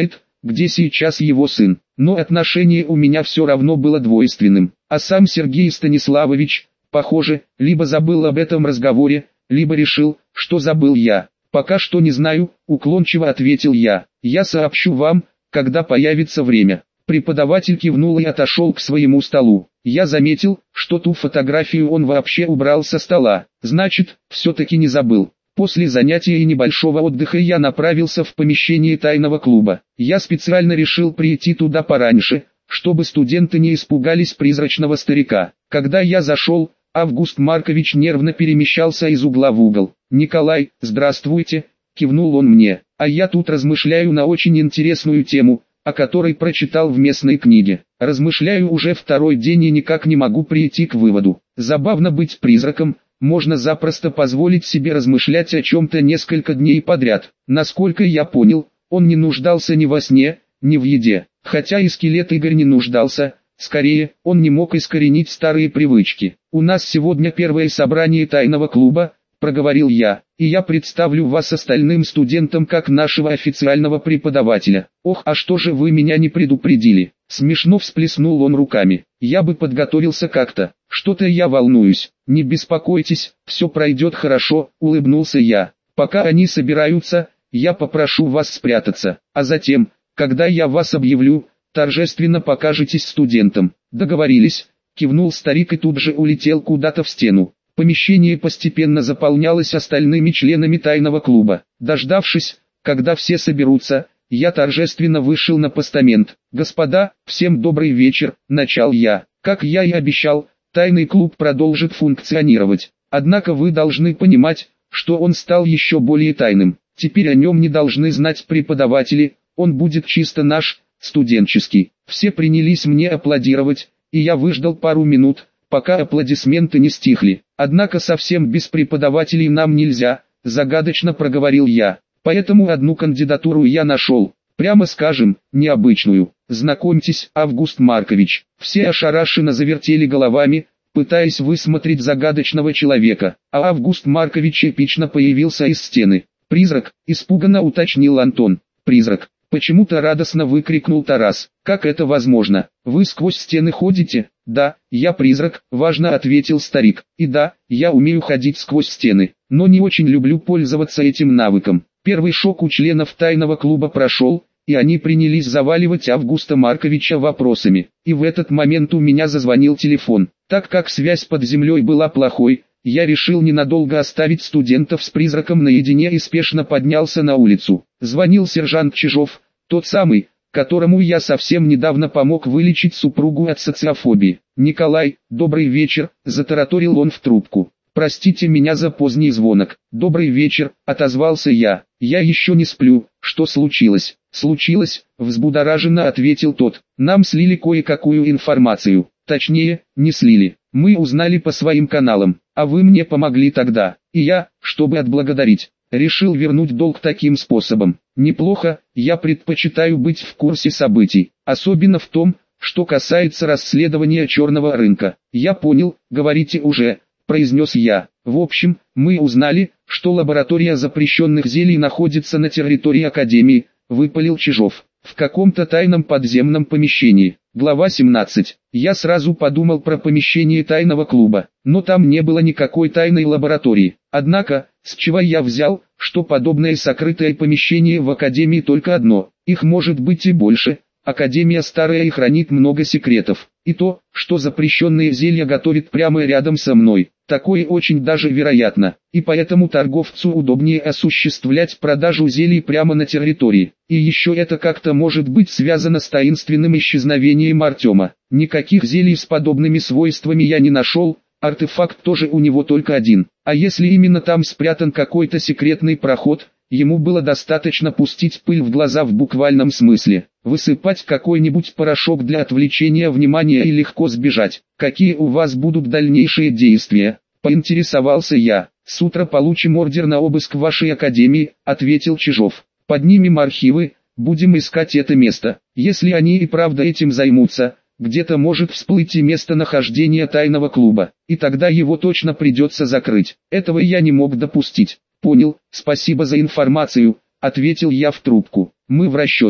где сейчас его сын. Но отношение у меня все равно было двойственным. А сам Сергей Станиславович, похоже, либо забыл об этом разговоре, либо решил, что забыл я. «Пока что не знаю», — уклончиво ответил я. «Я сообщу вам, когда появится время». Преподаватель кивнул и отошел к своему столу. Я заметил, что ту фотографию он вообще убрал со стола. Значит, все-таки не забыл. После занятия и небольшого отдыха я направился в помещение тайного клуба. Я специально решил прийти туда пораньше, чтобы студенты не испугались призрачного старика. Когда я зашел, Август Маркович нервно перемещался из угла в угол. «Николай, здравствуйте», — кивнул он мне. «А я тут размышляю на очень интересную тему, о которой прочитал в местной книге. Размышляю уже второй день и никак не могу прийти к выводу. Забавно быть призраком, можно запросто позволить себе размышлять о чем-то несколько дней подряд. Насколько я понял, он не нуждался ни во сне, ни в еде. Хотя и скелет Игорь не нуждался, скорее, он не мог искоренить старые привычки. «У нас сегодня первое собрание тайного клуба», — проговорил я, «и я представлю вас остальным студентам как нашего официального преподавателя». «Ох, а что же вы меня не предупредили?» Смешно всплеснул он руками. «Я бы подготовился как-то. Что-то я волнуюсь». «Не беспокойтесь, все пройдет хорошо», — улыбнулся я. «Пока они собираются, я попрошу вас спрятаться, а затем, когда я вас объявлю, торжественно покажетесь студентам». «Договорились», — кивнул старик и тут же улетел куда-то в стену. Помещение постепенно заполнялось остальными членами тайного клуба. Дождавшись, когда все соберутся, я торжественно вышел на постамент. «Господа, всем добрый вечер», — начал я. «Как я и обещал, тайный клуб продолжит функционировать. Однако вы должны понимать, что он стал еще более тайным. Теперь о нем не должны знать преподаватели, он будет чисто наш, студенческий». Все принялись мне аплодировать, и я выждал пару минут, пока аплодисменты не стихли. «Однако совсем без преподавателей нам нельзя», — загадочно проговорил я. «Поэтому одну кандидатуру я нашел, прямо скажем, необычную. Знакомьтесь, Август Маркович». Все ошарашенно завертели головами, пытаясь высмотреть загадочного человека, а Август Маркович эпично появился из стены. «Призрак», — испуганно уточнил Антон. «Призрак», — почему-то радостно выкрикнул Тарас. «Как это возможно? Вы сквозь стены ходите?» «Да, я призрак», — важно ответил старик. «И да, я умею ходить сквозь стены, но не очень люблю пользоваться этим навыком». Первый шок у членов тайного клуба прошел, и они принялись заваливать Августа Марковича вопросами. И в этот момент у меня зазвонил телефон. Так как связь под землей была плохой, я решил ненадолго оставить студентов с призраком наедине и спешно поднялся на улицу. Звонил сержант Чижов, тот самый, которому я совсем недавно помог вылечить супругу от социофобии. «Николай, добрый вечер», — затараторил он в трубку. «Простите меня за поздний звонок». «Добрый вечер», — отозвался я. «Я еще не сплю. Что случилось?» «Случилось», — взбудораженно ответил тот. «Нам слили кое-какую информацию. Точнее, не слили. Мы узнали по своим каналам, а вы мне помогли тогда. И я, чтобы отблагодарить, решил вернуть долг таким способом. Неплохо, я предпочитаю быть в курсе событий, особенно в том, что касается расследования черного рынка». «Я понял, говорите уже», — произнес я. «В общем, мы узнали, что лаборатория запрещенных зелий находится на территории Академии», — выпалил Чижов. «В каком-то тайном подземном помещении». Глава 17. Я сразу подумал про помещение тайного клуба, но там не было никакой тайной лаборатории. Однако, с чего я взял, что подобное сокрытое помещение в Академии только одно? Их может быть и больше. Академия старая и хранит много секретов. И то, что запрещенные зелья готовит прямо рядом со мной, такое очень даже вероятно. И поэтому торговцу удобнее осуществлять продажу зелий прямо на территории. И еще это как-то может быть связано с таинственным исчезновением Артема. Никаких зелий с подобными свойствами я не нашел, артефакт тоже у него только один. А если именно там спрятан какой-то секретный проход, ему было достаточно пустить пыль в глаза в буквальном смысле, высыпать какой-нибудь порошок для отвлечения внимания и легко сбежать. «Какие у вас будут дальнейшие действия?» — поинтересовался я. «С утра получим ордер на обыск вашей академии», — ответил Чижов. «Поднимем архивы, будем искать это место. Если они и правда этим займутся, где-то может всплыть и местонахождение тайного клуба, и тогда его точно придется закрыть. Этого я не мог допустить». «Понял, спасибо за информацию», — ответил я в трубку. «Мы в расчете».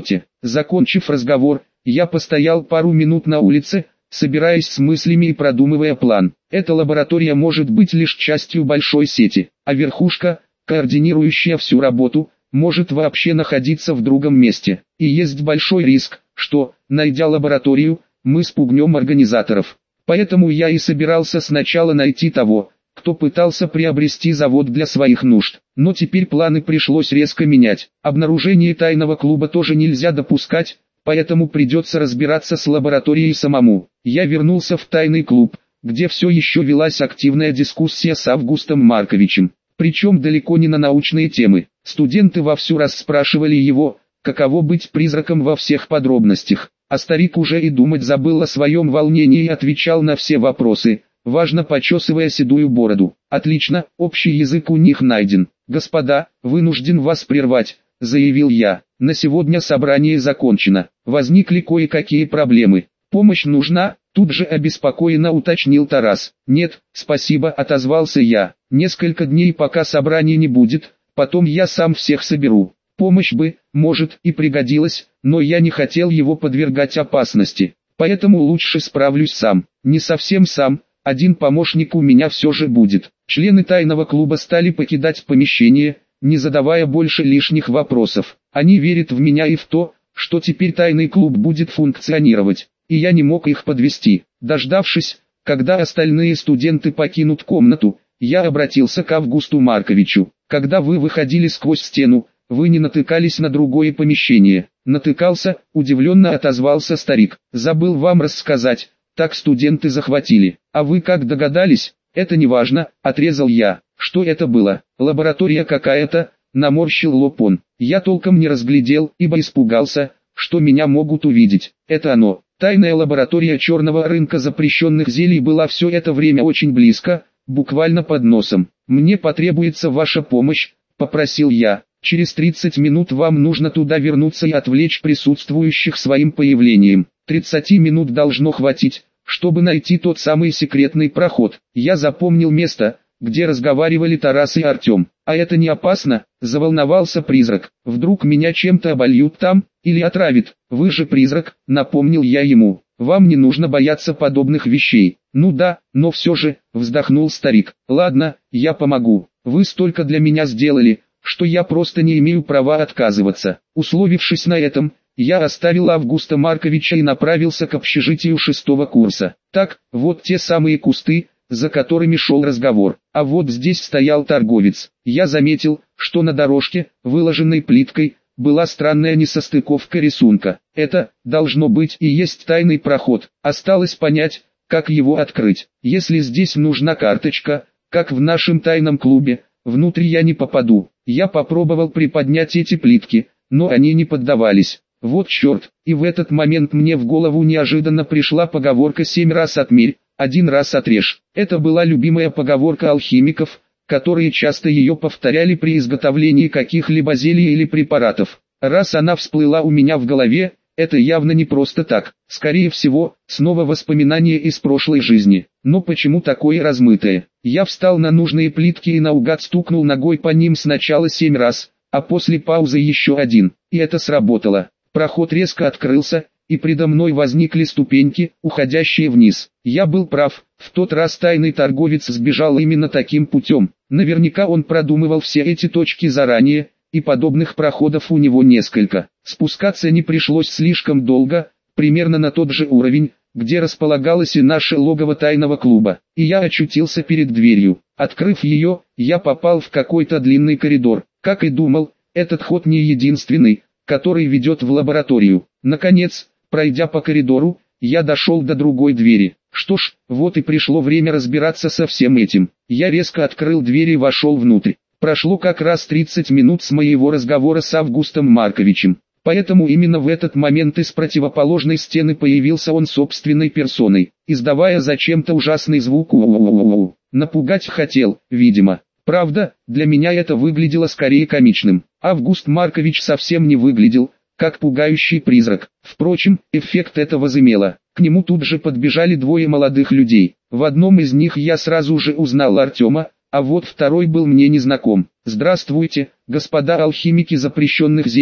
Закончив разговор, я постоял пару минут на улице, собираясь с мыслями и продумывая план. Эта лаборатория может быть лишь частью большой сети, а верхушка, координирующая всю работу, может вообще находиться в другом месте. И есть большой риск, что, найдя лабораторию, мы спугнем организаторов. Поэтому я и собирался сначала найти того, кто пытался приобрести завод для своих нужд. Но теперь планы пришлось резко менять. Обнаружение тайного клуба тоже нельзя допускать, поэтому придется разбираться с лабораторией самому. Я вернулся в тайный клуб, где все еще велась активная дискуссия с Августом Марковичем. Причем далеко не на научные темы. Студенты вовсю расспрашивали его, каково быть призраком во всех подробностях. А старик уже и думать забыл о своем волнении и отвечал на все вопросы, важно почесывая седую бороду. «Отлично, общий язык у них найден. Господа, вынужден вас прервать», — заявил я. «На сегодня собрание закончено. Возникли кое-какие проблемы. Помощь нужна?» — тут же обеспокоенно уточнил Тарас. «Нет, спасибо», — отозвался я. «Несколько дней пока собрания не будет, потом я сам всех соберу. Помощь бы, может, и пригодилась, но я не хотел его подвергать опасности. Поэтому лучше справлюсь сам. Не совсем сам, один помощник у меня все же будет». Члены тайного клуба стали покидать помещение, не задавая больше лишних вопросов. Они верят в меня и в то, что теперь тайный клуб будет функционировать, и я не мог их подвести. Дождавшись, когда остальные студенты покинут комнату, я обратился к Августу Марковичу. «Когда вы выходили сквозь стену, вы не натыкались на другое помещение?» «Натыкался», — удивленно отозвался старик. «Забыл вам рассказать, так студенты захватили. А вы как догадались?» «Это не важно», — отрезал я. «Что это было? Лаборатория какая-то?» — наморщил лоб он. Я толком не разглядел, ибо испугался, что меня могут увидеть. «Это оно». Тайная лаборатория черного рынка запрещенных зелий была все это время очень близко, буквально под носом. «Мне потребуется ваша помощь», — попросил я. «Через 30 минут вам нужно туда вернуться и отвлечь присутствующих своим появлением. 30 минут должно хватить, чтобы найти тот самый секретный проход». Я запомнил место, где разговаривали Тарас и Артем. «А это не опасно?» — заволновался призрак. «Вдруг меня чем-то обольют там, или отравят? Вы же призрак», — напомнил я ему. «Вам не нужно бояться подобных вещей». «Ну да, но все же», — вздохнул старик. «Ладно, я помогу. Вы столько для меня сделали, что я просто не имею права отказываться». Условившись на этом, я оставил Августа Марковича и направился к общежитию 6-го курса. Так, вот те самые кусты, за которыми шел разговор. А вот здесь стоял торговец. Я заметил, что на дорожке, выложенной плиткой, была странная несостыковка рисунка. Это, должно быть, и есть тайный проход. Осталось понять, как его открыть. Если здесь нужна карточка, как в нашем тайном клубе, внутрь я не попаду. Я попробовал приподнять эти плитки, но они не поддавались. Вот черт, и в этот момент мне в голову неожиданно пришла поговорка «7 раз отмерь, 1 раз отрежь». Это была любимая поговорка алхимиков, которые часто ее повторяли при изготовлении каких-либо зелий или препаратов. Раз она всплыла у меня в голове, это явно не просто так. Скорее всего, снова воспоминание из прошлой жизни. Но почему такое размытое? Я встал на нужные плитки и наугад стукнул ногой по ним сначала 7 раз, а после паузы еще 1. И это сработало. Проход резко открылся, и предо мной возникли ступеньки, уходящие вниз. Я был прав, в тот раз тайный торговец сбежал именно таким путем. Наверняка он продумывал все эти точки заранее, и подобных проходов у него несколько. Спускаться не пришлось слишком долго, примерно на тот же уровень, где располагалось и наше логово тайного клуба. И я очутился перед дверью. Открыв ее, я попал в какой-то длинный коридор. Как и думал, этот ход не единственный, который ведет в лабораторию. Наконец, пройдя по коридору, я дошел до другой двери. Что ж, вот и пришло время разбираться со всем этим. Я резко открыл дверь и вошел внутрь. Прошло как раз 30 минут с моего разговора с Августом Марковичем. Поэтому именно в этот момент из противоположной стены появился он собственной персоной, издавая зачем-то ужасный звук «у-у-у-у-у». Напугать хотел, видимо. Правда, для меня это выглядело скорее комичным. Август Маркович совсем не выглядел, как пугающий призрак. Впрочем, эффект это возымело. К нему тут же подбежали двое молодых людей. В одном из них я сразу же узнал Артема, а вот второй был мне незнаком. «Здравствуйте, господа алхимики запрещенных зелий»,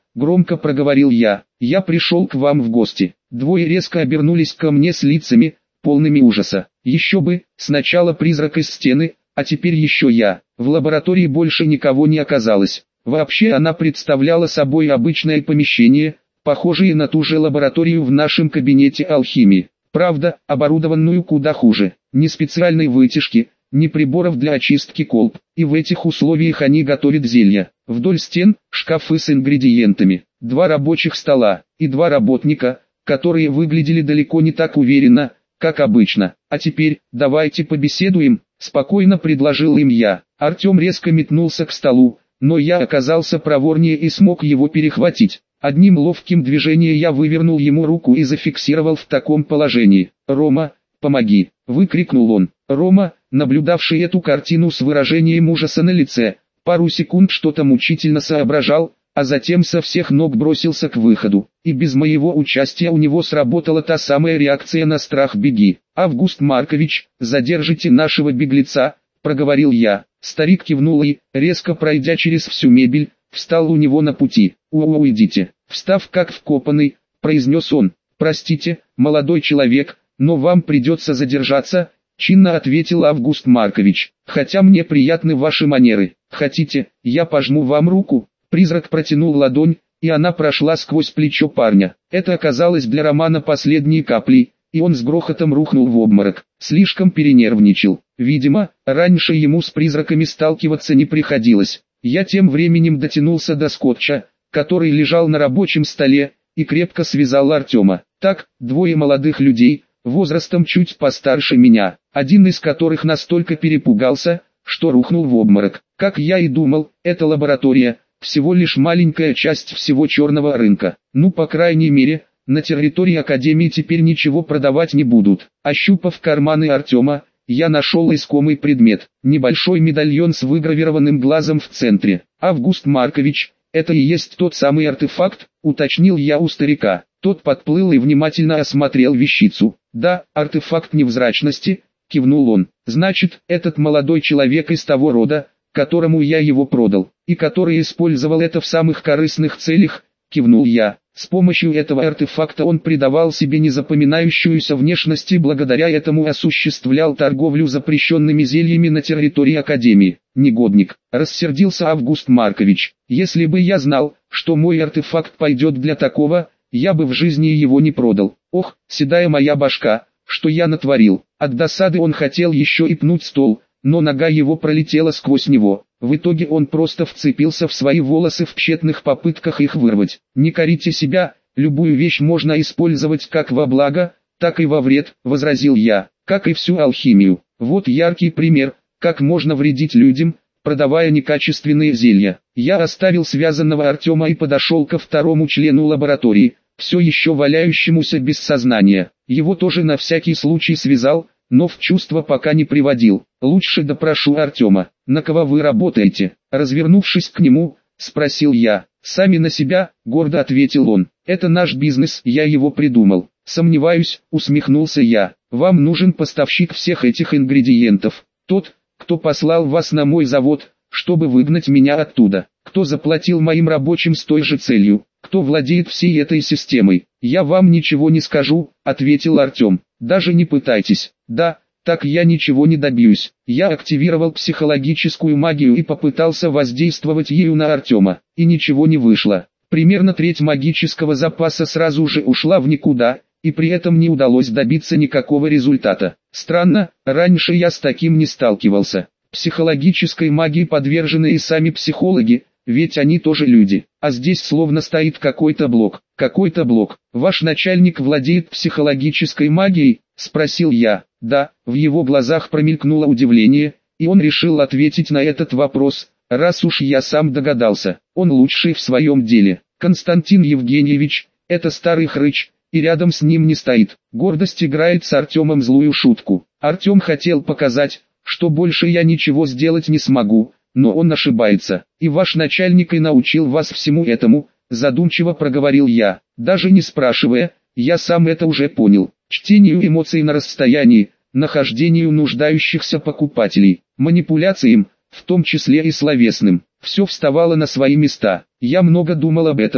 громко проговорил я. Я пришел к вам в гости. Двое резко обернулись ко мне с лицами, полными ужаса. Еще бы, сначала призрак из стены, а теперь еще я. В лаборатории больше никого не оказалось. Вообще она представляла собой обычное помещение, похожее на ту же лабораторию в нашем кабинете алхимии. Правда, оборудованную куда хуже. Ни специальной вытяжки, ни приборов для очистки колб. И в этих условиях они готовят зелья. Вдоль стен шкафы с ингредиентами, 2 рабочих стола и 2 работника, которые выглядели далеко не так уверенно, как обычно. А теперь, давайте побеседуем, спокойно предложил им я. Артем резко метнулся к столу, но я оказался проворнее и смог его перехватить. Одним ловким движением я вывернул ему руку и зафиксировал в таком положении. «Рома, помоги!» – выкрикнул он. Рома, наблюдавший эту картину с выражением ужаса на лице, пару секунд что-то мучительно соображал, а затем со всех ног бросился к выходу. И без моего участия у него сработала та самая реакция на страх «беги». «Август Маркович, задержите нашего беглеца», – проговорил я. Старик кивнул и, резко пройдя через всю мебель, встал у него на пути. «Уйдите», – встав как вкопанный, произнес он. «Простите, молодой человек, но вам придется задержаться», – чинно ответил Август Маркович. «Хотя мне приятны ваши манеры. Хотите, я пожму вам руку?» Призрак протянул ладонь, и она прошла сквозь плечо парня. Это оказалось для Романа последней каплей, и он с грохотом рухнул в обморок. Слишком перенервничал. Видимо, раньше ему с призраками сталкиваться не приходилось. Я тем временем дотянулся до скотча, который лежал на рабочем столе, и крепко связал Артема. Так, 2 молодых людей, возрастом чуть постарше меня, один из которых настолько перепугался, что рухнул в обморок. Как я и думал, эта лаборатория – всего лишь маленькая часть всего черного рынка. Ну, по крайней мере, на территории Академии теперь ничего продавать не будут. Ощупав карманы Артема, я нашел искомый предмет. Небольшой медальон с выгравированным глазом в центре. «Август Маркович, это и есть тот самый артефакт?» – уточнил я у старика. Тот подплыл и внимательно осмотрел вещицу. «Да, артефакт невзрачности», – кивнул он. «Значит, этот молодой человек из того рода, которому я его продал, и который использовал это в самых корыстных целях», – кивнул я. С помощью этого артефакта он придавал себе незапоминающуюся внешность и благодаря этому осуществлял торговлю запрещенными зельями на территории Академии. «Негодник», – рассердился Август Маркович. «Если бы я знал, что мой артефакт пойдет для такого, я бы в жизни его не продал. Ох, седая моя башка, что я натворил». От досады он хотел еще и пнуть стол, но нога его пролетела сквозь него. В итоге он просто вцепился в свои волосы в тщетных попытках их вырвать. «Не корите себя, любую вещь можно использовать как во благо, так и во вред», – возразил я, – «как и всю алхимию. Вот яркий пример, как можно вредить людям, продавая некачественные зелья». Я оставил связанного Артема и подошел ко второму члену лаборатории, все еще валяющемуся без сознания. Его тоже на всякий случай связал, но в чувство пока не приводил. «Лучше допрошу Артема. На кого вы работаете?» Развернувшись к нему, спросил я. «Сами на себя», — гордо ответил он. «Это наш бизнес, я его придумал». «Сомневаюсь», — усмехнулся я. «Вам нужен поставщик всех этих ингредиентов. Тот, кто послал вас на мой завод, чтобы выгнать меня оттуда. Кто заплатил моим рабочим с той же целью. Кто владеет всей этой системой». «Я вам ничего не скажу», — ответил Артем. «Даже не пытайтесь». «Да, так я ничего не добьюсь». Я активировал психологическую магию и попытался воздействовать ею на Артема, и ничего не вышло. Примерно треть магического запаса сразу же ушла в никуда, и при этом не удалось добиться никакого результата. Странно, раньше я с таким не сталкивался. Психологической магии подвержены и сами психологи, ведь они тоже люди. А здесь словно стоит какой-то блок. «Какой-то блок. Ваш начальник владеет психологической магией?» – спросил я. «Да». В его глазах промелькнуло удивление, и он решил ответить на этот вопрос, раз уж я сам догадался. Он лучший в своем деле. Константин Евгеньевич, это старый хрыч, и рядом с ним не стоит. Гордость играет с Артемом злую шутку. Артем хотел показать, что больше я ничего сделать не смогу, но он ошибается. «И ваш начальник и научил вас всему этому», – задумчиво проговорил я. Даже не спрашивая, я сам это уже понял. Чтению эмоций на расстоянии, нахождению нуждающихся покупателей, манипуляциям, в том числе и словесным. Все вставало на свои места. Я много думал об этом,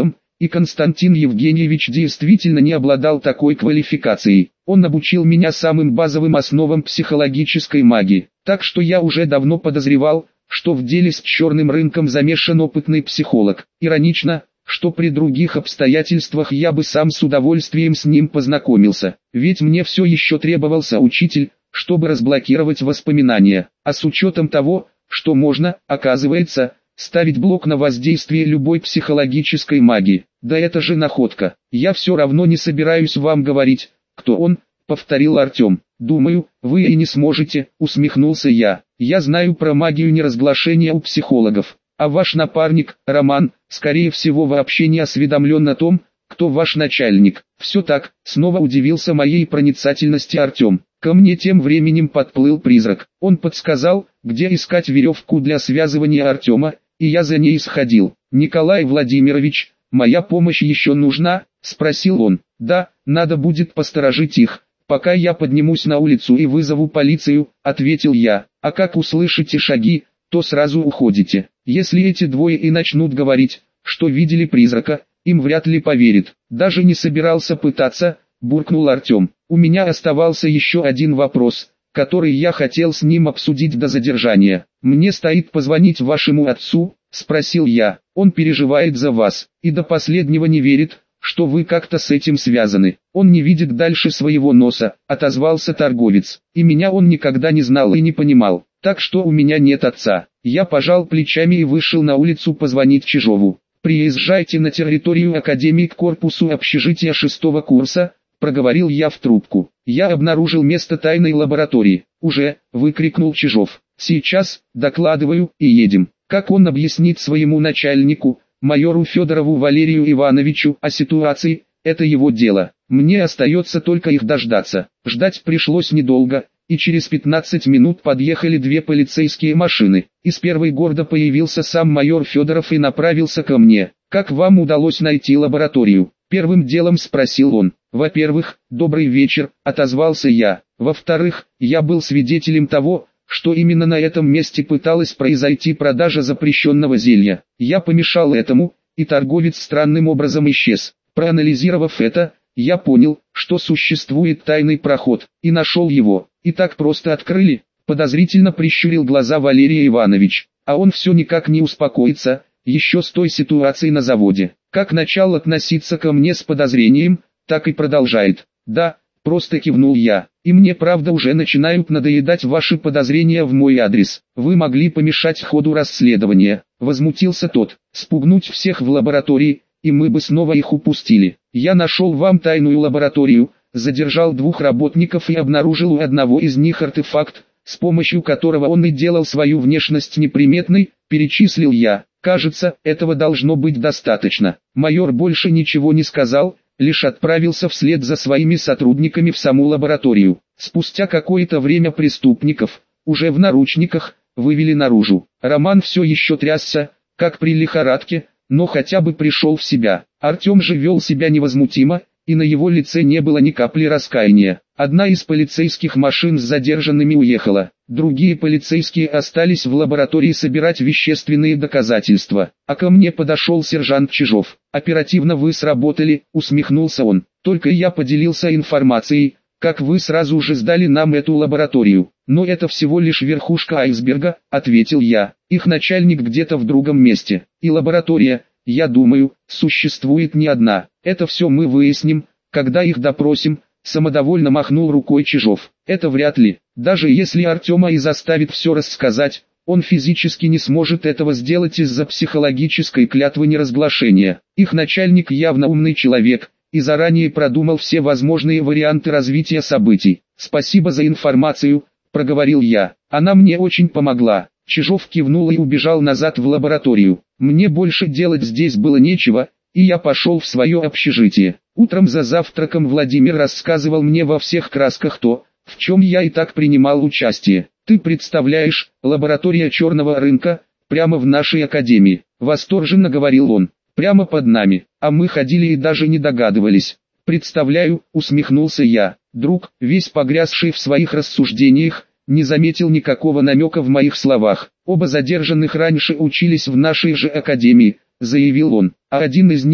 И Константин Евгеньевич действительно не обладал такой квалификацией. Он обучил меня самым базовым основам психологической магии. Так что я уже давно подозревал, что в деле с черным рынком замешан опытный психолог. Иронично, что при других обстоятельствах я бы сам с удовольствием с ним познакомился. Ведь мне все еще требовался учитель, чтобы разблокировать воспоминания. А с учетом того, что можно, оказывается, ставить блок на воздействие любой психологической магии. Да это же находка. Я все равно не собираюсь вам говорить, кто он, повторил Артем. Думаю, вы и не сможете, усмехнулся я. Я знаю про магию неразглашения у психологов. А ваш напарник, Роман, скорее всего вообще не осведомлен о том, кто ваш начальник. Все так, снова удивился моей проницательности Артем. Ко мне тем временем подплыл призрак. Он подсказал, где искать веревку для связывания Артема, и я за ней сходил. «Николай Владимирович, моя помощь еще нужна?» – спросил он. «Да, надо будет посторожить их, пока я поднимусь на улицу и вызову полицию», – ответил я. «А как услышите шаги, то сразу уходите. Если эти двое и начнут говорить, что видели призрака, им вряд ли поверят». «Даже не собирался пытаться», – буркнул Артем. «У меня оставался еще один вопрос, который я хотел с ним обсудить до задержания. Мне стоит позвонить вашему отцу?» – спросил я. «Он переживает за вас, и до последнего не верит, что вы как-то с этим связаны. Он не видит дальше своего носа», – отозвался торговец. «И меня он никогда не знал и не понимал, так что у меня нет отца». Я пожал плечами и вышел на улицу позвонить Чижову. «Приезжайте на территорию Академии к корпусу общежития 6-го курса», – проговорил я в трубку. «Я обнаружил место тайной лаборатории». «Уже», – выкрикнул Чижов. «Сейчас, докладываю, и едем». Как он объяснит своему начальнику, майору Федорову Валерию Ивановичу, о ситуации, это его дело. Мне остается только их дождаться. Ждать пришлось недолго, и через 15 минут подъехали две полицейские машины. Из первой гордо появился сам майор Федоров и направился ко мне. «Как вам удалось найти лабораторию?» – первым делом спросил он. «Во-первых, добрый вечер», – отозвался я. «Во-вторых, я был свидетелем того, что именно на этом месте пыталась произойти продажа запрещенного зелья. Я помешал этому, и торговец странным образом исчез. Проанализировав это, я понял, что существует тайный проход, и нашел его. И так просто открыли?» Подозрительно прищурил глаза Валерий Иванович. «А он все никак не успокоится, еще с той ситуации на заводе. Как начал относиться ко мне с подозрением, так и продолжает». «Да», просто кивнул я. «И мне правда уже начинают надоедать ваши подозрения в мой адрес. Вы могли помешать ходу расследования», — возмутился тот. «Спугнуть всех в лаборатории, и мы бы снова их упустили. Я нашел вам тайную лабораторию, задержал двух работников и обнаружил у одного из них артефакт, с помощью которого он и делал свою внешность неприметной», — перечислил я. «Кажется, этого должно быть достаточно». Майор больше ничего не сказал, лишь отправился вслед за своими сотрудниками в саму лабораторию. Спустя какое-то время преступников, уже в наручниках, вывели наружу. Роман все еще трясся, как при лихорадке, но хотя бы пришел в себя. Артем же вел себя невозмутимо, и на его лице не было ни капли раскаяния. Одна из полицейских машин с задержанными уехала. Другие полицейские остались в лаборатории собирать вещественные доказательства. А ко мне подошел сержант Чижов. «Оперативно вы сработали», — усмехнулся он. «Только я поделился информацией, как вы сразу же сдали нам эту лабораторию». «Но это всего лишь верхушка айсберга», — ответил я. «Их начальник где-то в другом месте. И лаборатория, я думаю, существует не одна. Это все мы выясним, когда их допросим», — самодовольно махнул рукой Чижов. «Это вряд ли. Даже если Артема и заставит все рассказать, он физически не сможет этого сделать из-за психологической клятвы неразглашения. Их начальник явно умный человек, и заранее продумал все возможные варианты развития событий. «Спасибо за информацию», — проговорил я. «Она мне очень помогла». Чижов кивнул и убежал назад в лабораторию. Мне больше делать здесь было нечего, и я пошел в свое общежитие. Утром за завтраком Владимир рассказывал мне во всех красках то, в чем я и так принимал участие. «Ты представляешь, лаборатория черного рынка, прямо в нашей академии», — восторженно говорил он. «Прямо под нами, а мы ходили и даже не догадывались». «Представляю», — усмехнулся я. Друг, весь погрязший в своих рассуждениях, не заметил никакого намека в моих словах. «Оба задержанных раньше учились в нашей же академии», — заявил он. «А один из них,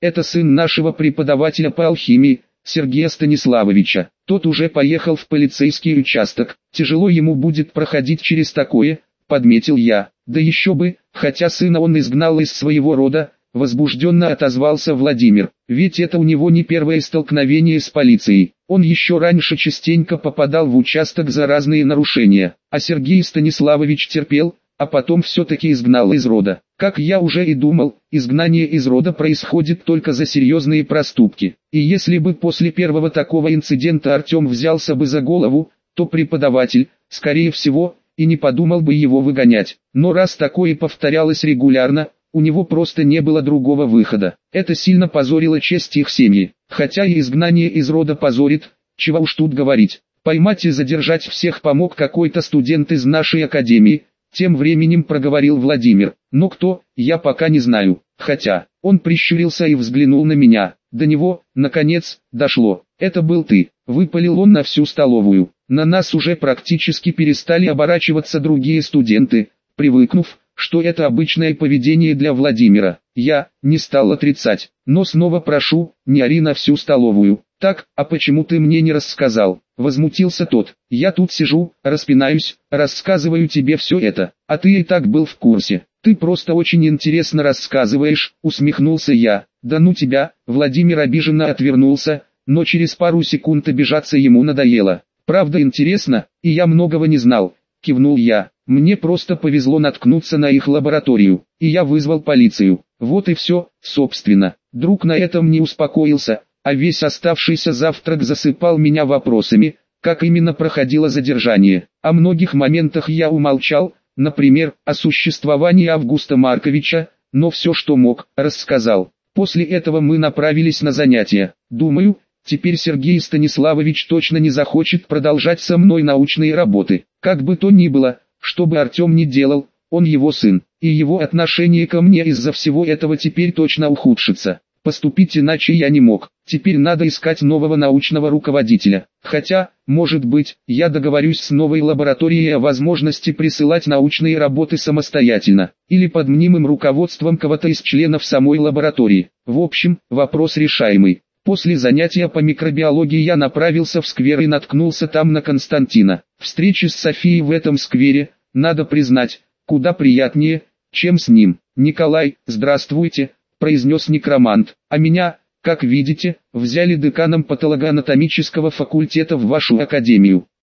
Это сын нашего преподавателя по алхимии, Сергея Станиславовича. Тот уже поехал в полицейский участок. Тяжело ему будет проходить через такое, подметил я. Да еще бы, хотя сына он изгнал из своего рода, возбужденно отозвался Владимир. Ведь это у него не первое столкновение с полицией. Он еще раньше частенько попадал в участок за разные нарушения. А Сергей Станиславович терпел, а потом все-таки изгнал из рода. Как я уже и думал, изгнание из рода происходит только за серьезные проступки. И если бы после первого такого инцидента Артем взялся бы за голову, то преподаватель, скорее всего, и не подумал бы его выгонять. Но раз такое повторялось регулярно, у него просто не было другого выхода. Это сильно позорило честь их семьи. Хотя и изгнание из рода позорит, чего уж тут говорить. Поймать и задержать всех помог какой-то студент из нашей академии. Тем временем проговорил Владимир. Но кто, я пока не знаю. Хотя, он прищурился и взглянул на меня. До него, наконец, дошло. Это был ты. Выпалил он на всю столовую. На нас уже практически перестали оборачиваться другие студенты, привыкнув, что это обычное поведение для Владимира. Я не стал отрицать. Но снова прошу, не ори на всю столовую. Так, а почему ты мне не рассказал? Возмутился тот. Я тут сижу, распинаюсь, рассказываю тебе все это, а ты и так был в курсе. Ты просто очень интересно рассказываешь, усмехнулся я. Да ну тебя, Владимир обиженно отвернулся, но через пару секунд обижаться ему надоело. Правда интересно, и я многого не знал, кивнул я. Мне просто повезло наткнуться на их лабораторию, и я вызвал полицию. Вот и все, собственно. Друг на этом не успокоился, а весь оставшийся завтрак засыпал меня вопросами, как именно проходило задержание. О многих моментах я умолчал, например, о существовании Августа Марковича, но все, что мог, рассказал. После этого мы направились на занятия. Думаю, теперь Сергей Станиславович точно не захочет продолжать со мной научные работы. Как бы то ни было, что бы Артем ни делал, он его сын, и его отношение ко мне из-за всего этого теперь точно ухудшится. Поступить иначе я не мог. Теперь надо искать нового научного руководителя. Хотя, может быть, я договорюсь с новой лабораторией о возможности присылать научные работы самостоятельно, или под мнимым руководством кого-то из членов самой лаборатории. В общем, вопрос решаемый. После занятия по микробиологии я направился в сквер и наткнулся там на Константина. Встреча с Софией в этом сквере, надо признать, куда приятнее, чем с ним. «Николай, здравствуйте», — произнес некромант, — «а меня, как видите, взяли деканом патологоанатомического факультета в вашу академию».